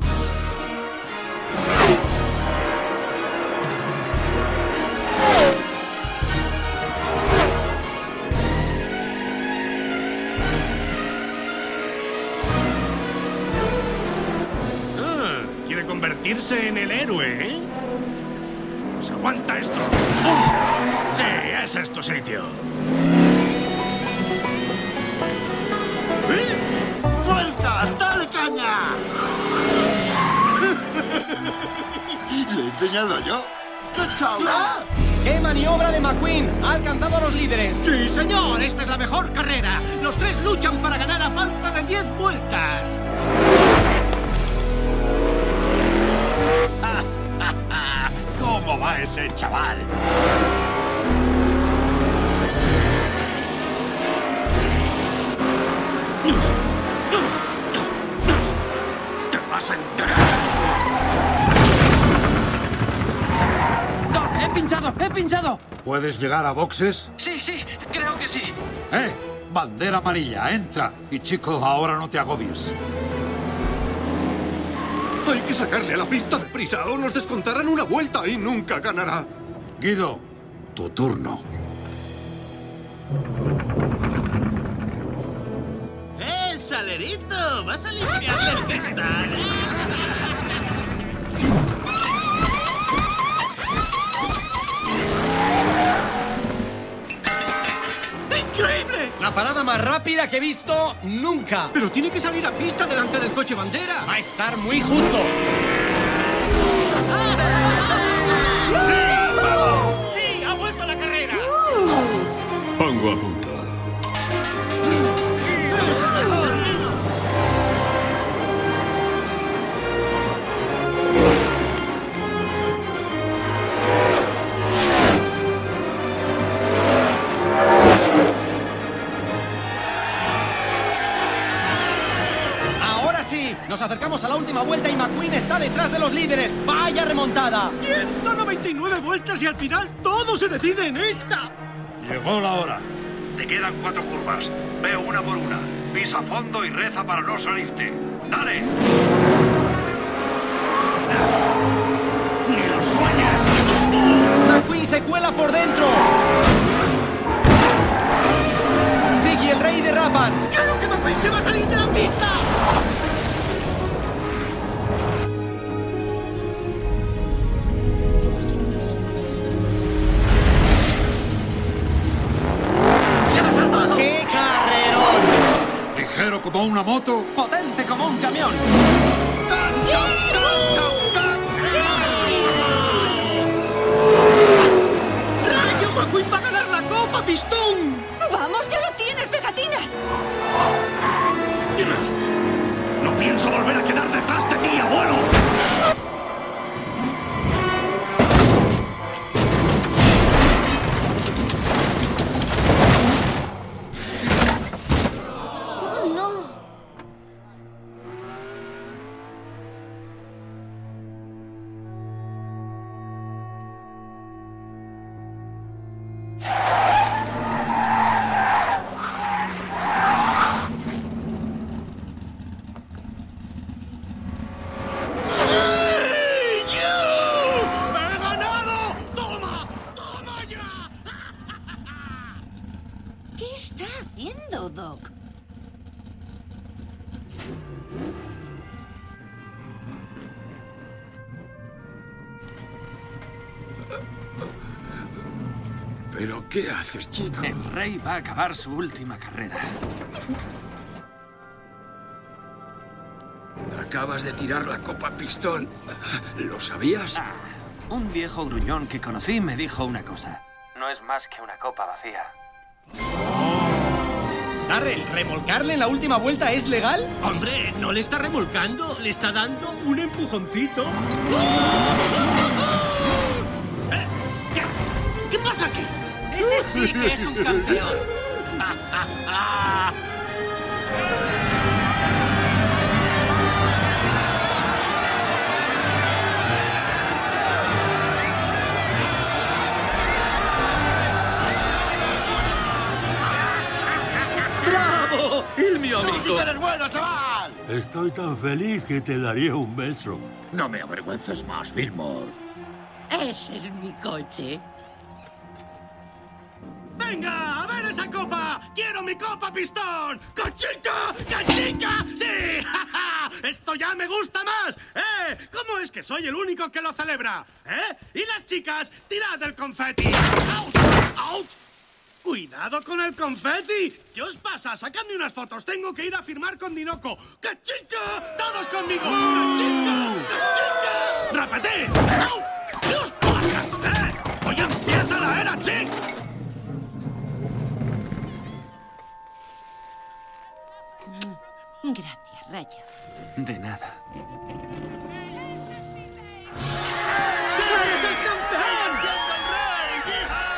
Ah, quiere convertirse en el héroe, ¿eh? Pues aguanta esto. ¡Pum! Sí, ese es tu sitio. ¡Fuercas! ¡Dale caña! ¿Le he enseñado yo? ¡Qué chaval! ¡Qué maniobra de McQueen! ¡Ha alcanzado a los líderes! ¡Sí, señor! ¡Esta es la mejor carrera! ¡Los tres luchan para ganar a falta de diez vueltas! ¿Cómo va ese chaval? ¡Te vas a enterar! ¡Doc, he pinchado! ¡He pinchado! ¿Puedes llegar a boxes? Sí, sí, creo que sí. ¡Eh! Bandera amarilla, entra. Y chico, ahora no te agobies. Hay que sacarle a la pista deprisa o nos descontarán una vuelta y nunca ganará. Guido, tu turno. ¡Eh, Salerito! ¿Vas a limpiarle el cristal? ¡Increíble! La parada más rápida que he visto nunca. Pero tiene que salir a pista delante del coche bandera. Va a estar muy justo. ¡Sí! ¡Vamos! ¡Sí! ¡Ha vuelto la carrera! Pongo a punto. Ahora sí, nos acercamos a la última vuelta y McQueen está detrás de los líderes. ¡Vaya remontada! ciento noventa y nueve vueltas y al final todo se decide en esta. Llegó la hora. Te quedan cuatro curvas. Ve una por una. Pisa a fondo y reza para no salirte. ¡Dale! ¡Ni lo sueñes! McQueen se cuela por dentro. Ziggy y el rey derrapan. ¡Claro que McQueen se va a salir de la pista! ¡Qué carrerón! Ligero como una moto. ¡Potente como un camión! ¡Rayo McQueen va a ganar la Copa Pistón! ¡Vamos, ya lo tienes, pegatinas! No pienso volver a quedar detrás de ti, abuelo. ¡Oh, no! ¿Pero qué haces, chico? El rey va a acabar su última carrera. Acabas de tirar la copa pistón. ¿Lo sabías? Ah, un viejo gruñón que conocí me dijo una cosa. No es más que una copa vacía. Darrell, ¿remolcarle en la última vuelta es legal? Hombre, no le está remolcando, le está dando un empujoncito. ¿Eh? ¿Qué? ¿Qué pasa aquí? Ese sí que es un campeón. ¡Bravo! ¡El mío amigo! ¡Tú sí que eres bueno, chaval! Estoy tan feliz que te daría un beso. No me avergüences más, Fillmore. Ese es mi coche. ¡Venga, a ver esa copa! ¡Quiero mi copa pistón! ¡Cachita! ¡Cachita! ¡Sí! ¡Ja, ja! ¡Esto ya me gusta más! ¿Eh? ¿Cómo es que soy el único que lo celebra? ¿Eh? ¡Y las chicas, tirad el confeti! ¡Auch! ¡Auch! ¡Cuidado con el confeti! ¿Qué os pasa? Sacadme unas fotos. Tengo que ir a firmar con Dinoco. ¡Cachita! ¡Todos conmigo! ¡Cachita! ¡Cachita! ¡Repetid! ¡Au! ¿Qué os pasa? ¿Eh? ¡Hoy empieza la era, chic! Gracias, Rayo. De nada. ¡Sí! ¡Es el campeón! ¡Sigue siendo el rey!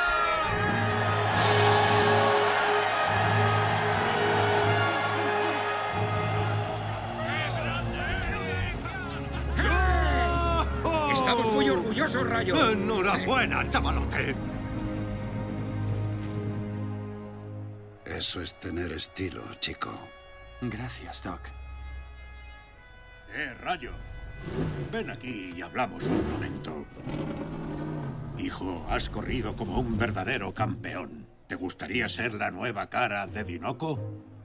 ¡Hija! Estamos muy orgullosos, Rayo. ¡Enhorabuena, chavalote! Eso es tener estilo, chico. Gracias, Doc. Eh, Rayo. Ven aquí y hablamos un momento. Hijo, has corrido como un verdadero campeón. ¿Te gustaría ser la nueva cara de Dinoco?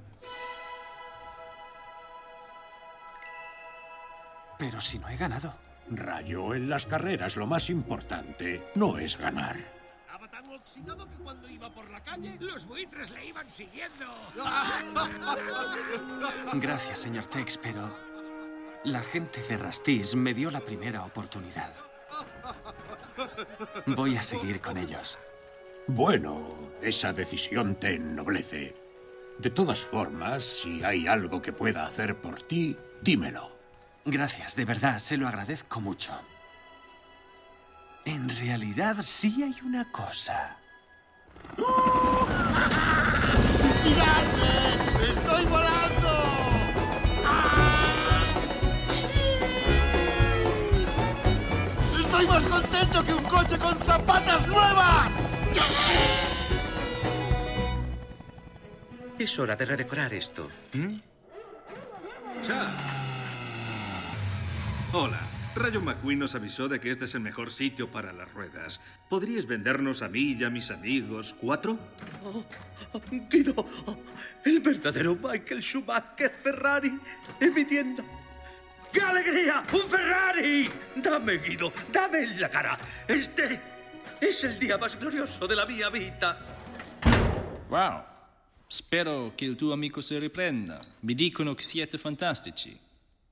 Pero si no he ganado. Rayo, en las carreras lo más importante no es ganar. Estaba tan oxidado que cuando iba por la calle, los buitres le iban siguiendo. Gracias, señor Tex, pero la gente de Rastis me dio la primera oportunidad. Voy a seguir con ellos. Bueno, esa decisión te ennoblece. De todas formas, si hay algo que pueda hacer por ti, dímelo. Gracias, de verdad, se lo agradezco mucho. En realidad, sí hay una cosa. ¡Miradme! ¡Estoy volando! ¡Ah! ¡Estoy más contento que un coche con zapatas nuevas! Es hora de redecorar esto. ¿Mm? ¡Cha! Hola. Rayo McQueen nos avisó de que este es el mejor sitio para las ruedas. ¿Podríais vendernos a mí y a mis amigos cuatro? Oh, oh, Guido, oh, el verdadero Michael Schumacher Ferrari en mi tienda. ¡Qué alegría! ¡Un Ferrari! Dame, Guido, dame en la cara. Este es il dia más glorioso della mia vita. Wow. Spero che il tuo amico si riprenda. Mi dicono che siete fantastici.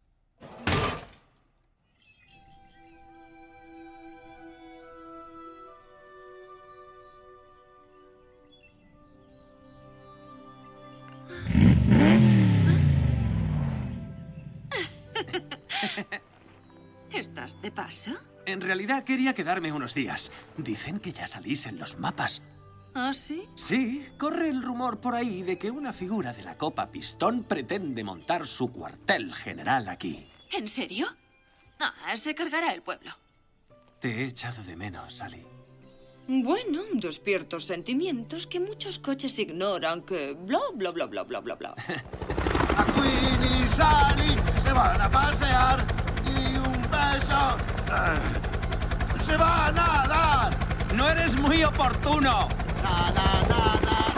¿Estás de paso? En realidad quería quedarme unos días. Dicen que ya salís en los mapas. ¿Ah, sí? Sí, corre el rumor por ahí de que una figura de la Copa Pistón pretende montar su cuartel general aquí. ¿En serio? Ah, se cargará el pueblo. Te he echado de menos, Sally. Bueno, despiertos sentimientos que muchos coches ignoran que bla, bla, bla, bla, bla, bla, bla. McQueen y Sally se van a pasear y un beso. Uh, ¡se van a dar! ¡No eres muy oportuno! La, la, la, la,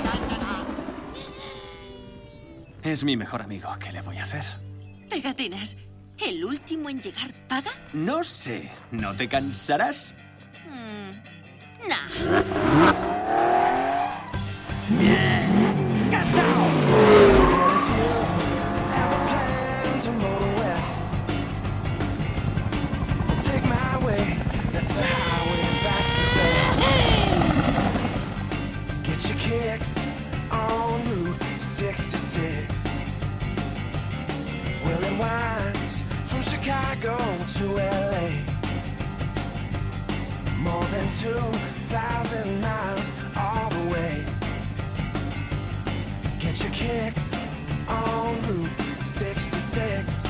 Es mi mejor amigo. ¿Qué le voy a hacer? Pegatinas, ¿el último en llegar paga? No sé. ¿No te cansarás? Mm, nah. Bien. ¡Cachao! Kicks on Route sixty-six. Well, it winds from Chicago to L A. More than two thousand miles all the way. Get your kicks on Route sixty-six.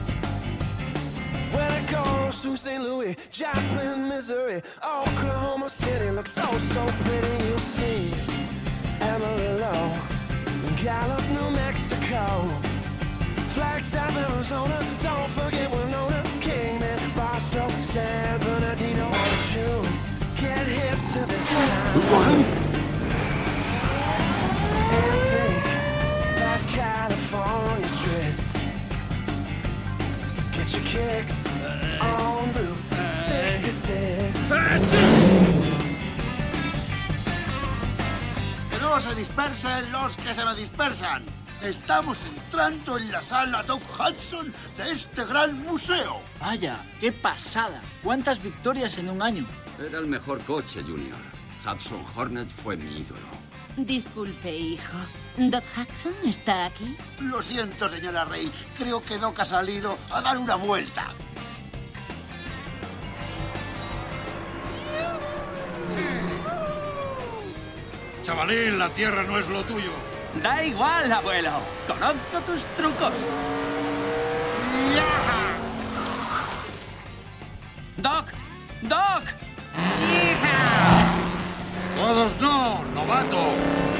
Well, it goes through Saint Louis, Joplin, Missouri, Oklahoma City. Looks so, so pretty, you'll see. Amarillo, Gallup, New Mexico, Flagstaff, Arizona, don't forget Winona, Kingman, Barstow, San Bernardino. Won't you get hip to this sound and take that California trip? Get your kicks on Route sixty-six. No se dispersen los que se me dispersan. Estamos entrando en la sala Doc Hudson de este gran museo. Vaya, qué pasada. ¿Cuántas victorias en un año? Era el mejor coche, Junior. Hudson Hornet fue mi ídolo. Disculpe, hijo. ¿Doc Hudson está aquí? Lo siento, señora Rey. Creo que Doc ha salido a dar una vuelta. Chavalín, la tierra no es lo tuyo. Da igual, abuelo. Conozco tus trucos. ¡Doc! ¡Doc! Todos no, novato.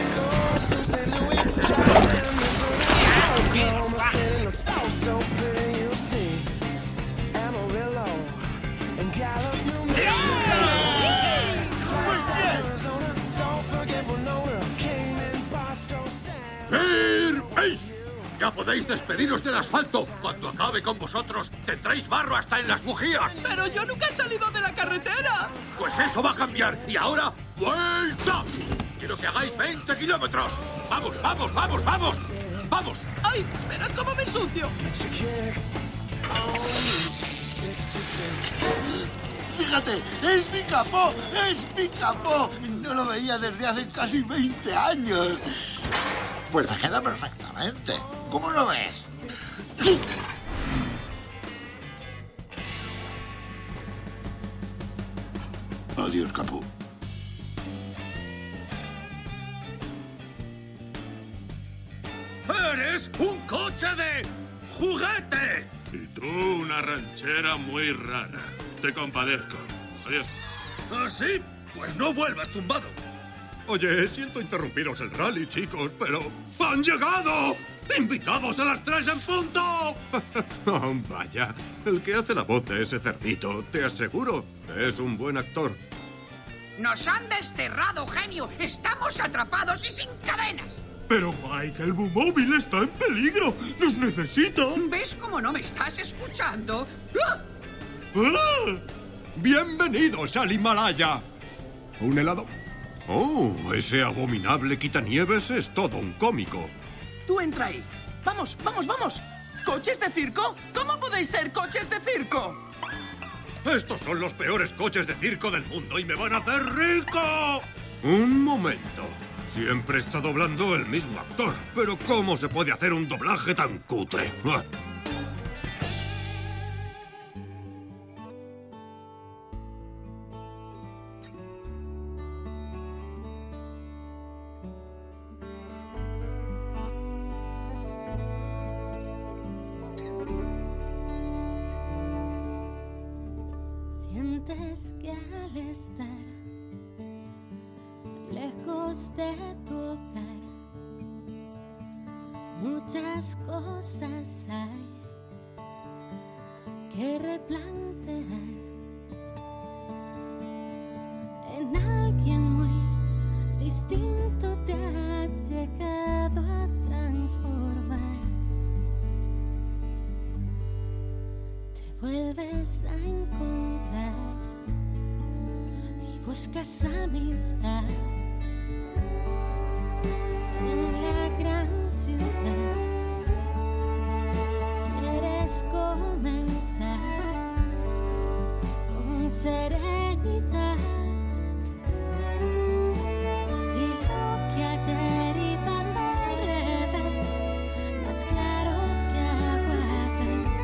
¡Veis! Ya podéis despediros del asfalto. Cuando acabe con vosotros, tendréis barro hasta en las bujías. ¡Pero yo nunca he salido de la carretera! Pues eso va a cambiar. Y ahora, ¡vuelta! Quiero que hagáis veinte kilómetros. ¡Vamos, vamos, vamos, vamos! ¡Vamos! ¡Ay! ¡Verás cómo me ensucio! Fíjate, es mi capó, es mi capó. No lo veía desde hace casi veinte años. Pues me queda perfectamente. ¿Cómo lo ves? Adiós, capó. ¡Eres un coche de juguete! Y tú una ranchera muy rara. Te compadezco. Adiós. ¿Ah, sí? Pues no vuelvas tumbado. Oye, siento interrumpiros el rally, chicos, pero ¡han llegado! ¡Invitados a las tres en punto! Oh, vaya, el que hace la voz de ese cerdito, te aseguro, es un buen actor. ¡Nos han desterrado, genio! ¡Estamos atrapados y sin cadenas! Pero, Mike, el Bumóvil está en peligro. ¡Nos necesitan! ¿Ves cómo no me estás escuchando? ¡Ah! ¡Ah! ¡Bienvenidos al Himalaya! ¿Un helado? Oh, ese abominable quitanieves es todo un cómico. Tú entra ahí. Vamos, vamos, vamos. ¿Coches de circo? ¿Cómo podéis ser coches de circo? Estos son los peores coches de circo del mundo y me van a hacer rico. Un momento. Siempre está doblando el mismo actor. Pero ¿cómo se puede hacer un doblaje tan cutre? ¡Ah! Sientes que al estar lejos de tu hogar, muchas cosas hay que replantear. En alguien muy distinto te has llegado a transformar. Te vuelves a encontrar y buscas amistad. serenidad. Y lo que ayer iba al revés, más claro que agua ves.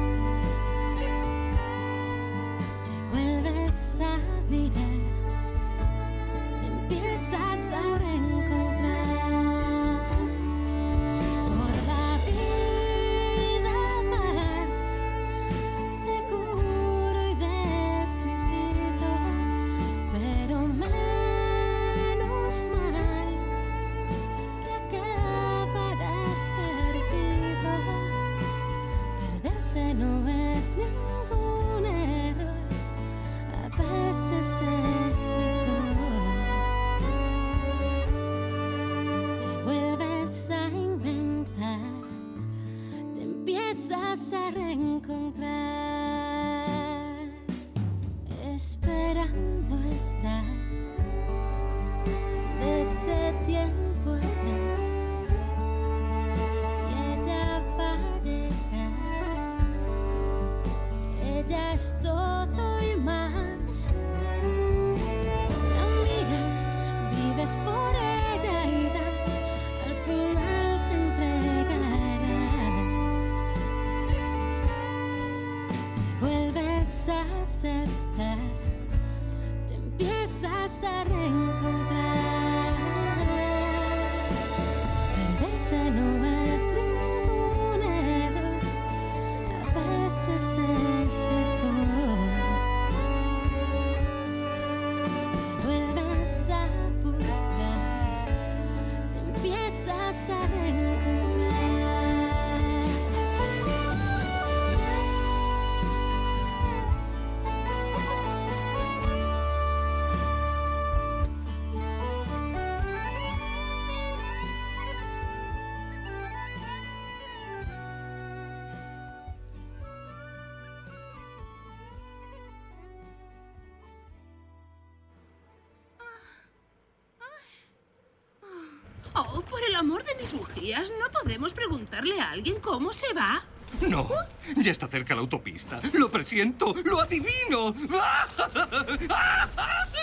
Te vuelves a mirar, te empiezas a reencontrar. Por la vida más seguro y decidido, pero menos mal que acabarás perdido. Perderse no es ningún error, a veces es mejor. Te vuelves a inventar, te empiezas a reencontrar. Esperando estar desde tiempo atrás, y ella va a llegar. Ella es todo y más. La miras, vives por ella y das, al final te entregarás. Te vuelves a aceptar, te empiezas a reencontrar. Perderse no es ningún error, a veces es mejor. Te vuelves a buscar, te empiezas a Oh, por el amor de mis bujías, ¿no podemos preguntarle a alguien cómo se va? No, ya está cerca la autopista. Lo presiento, lo adivino.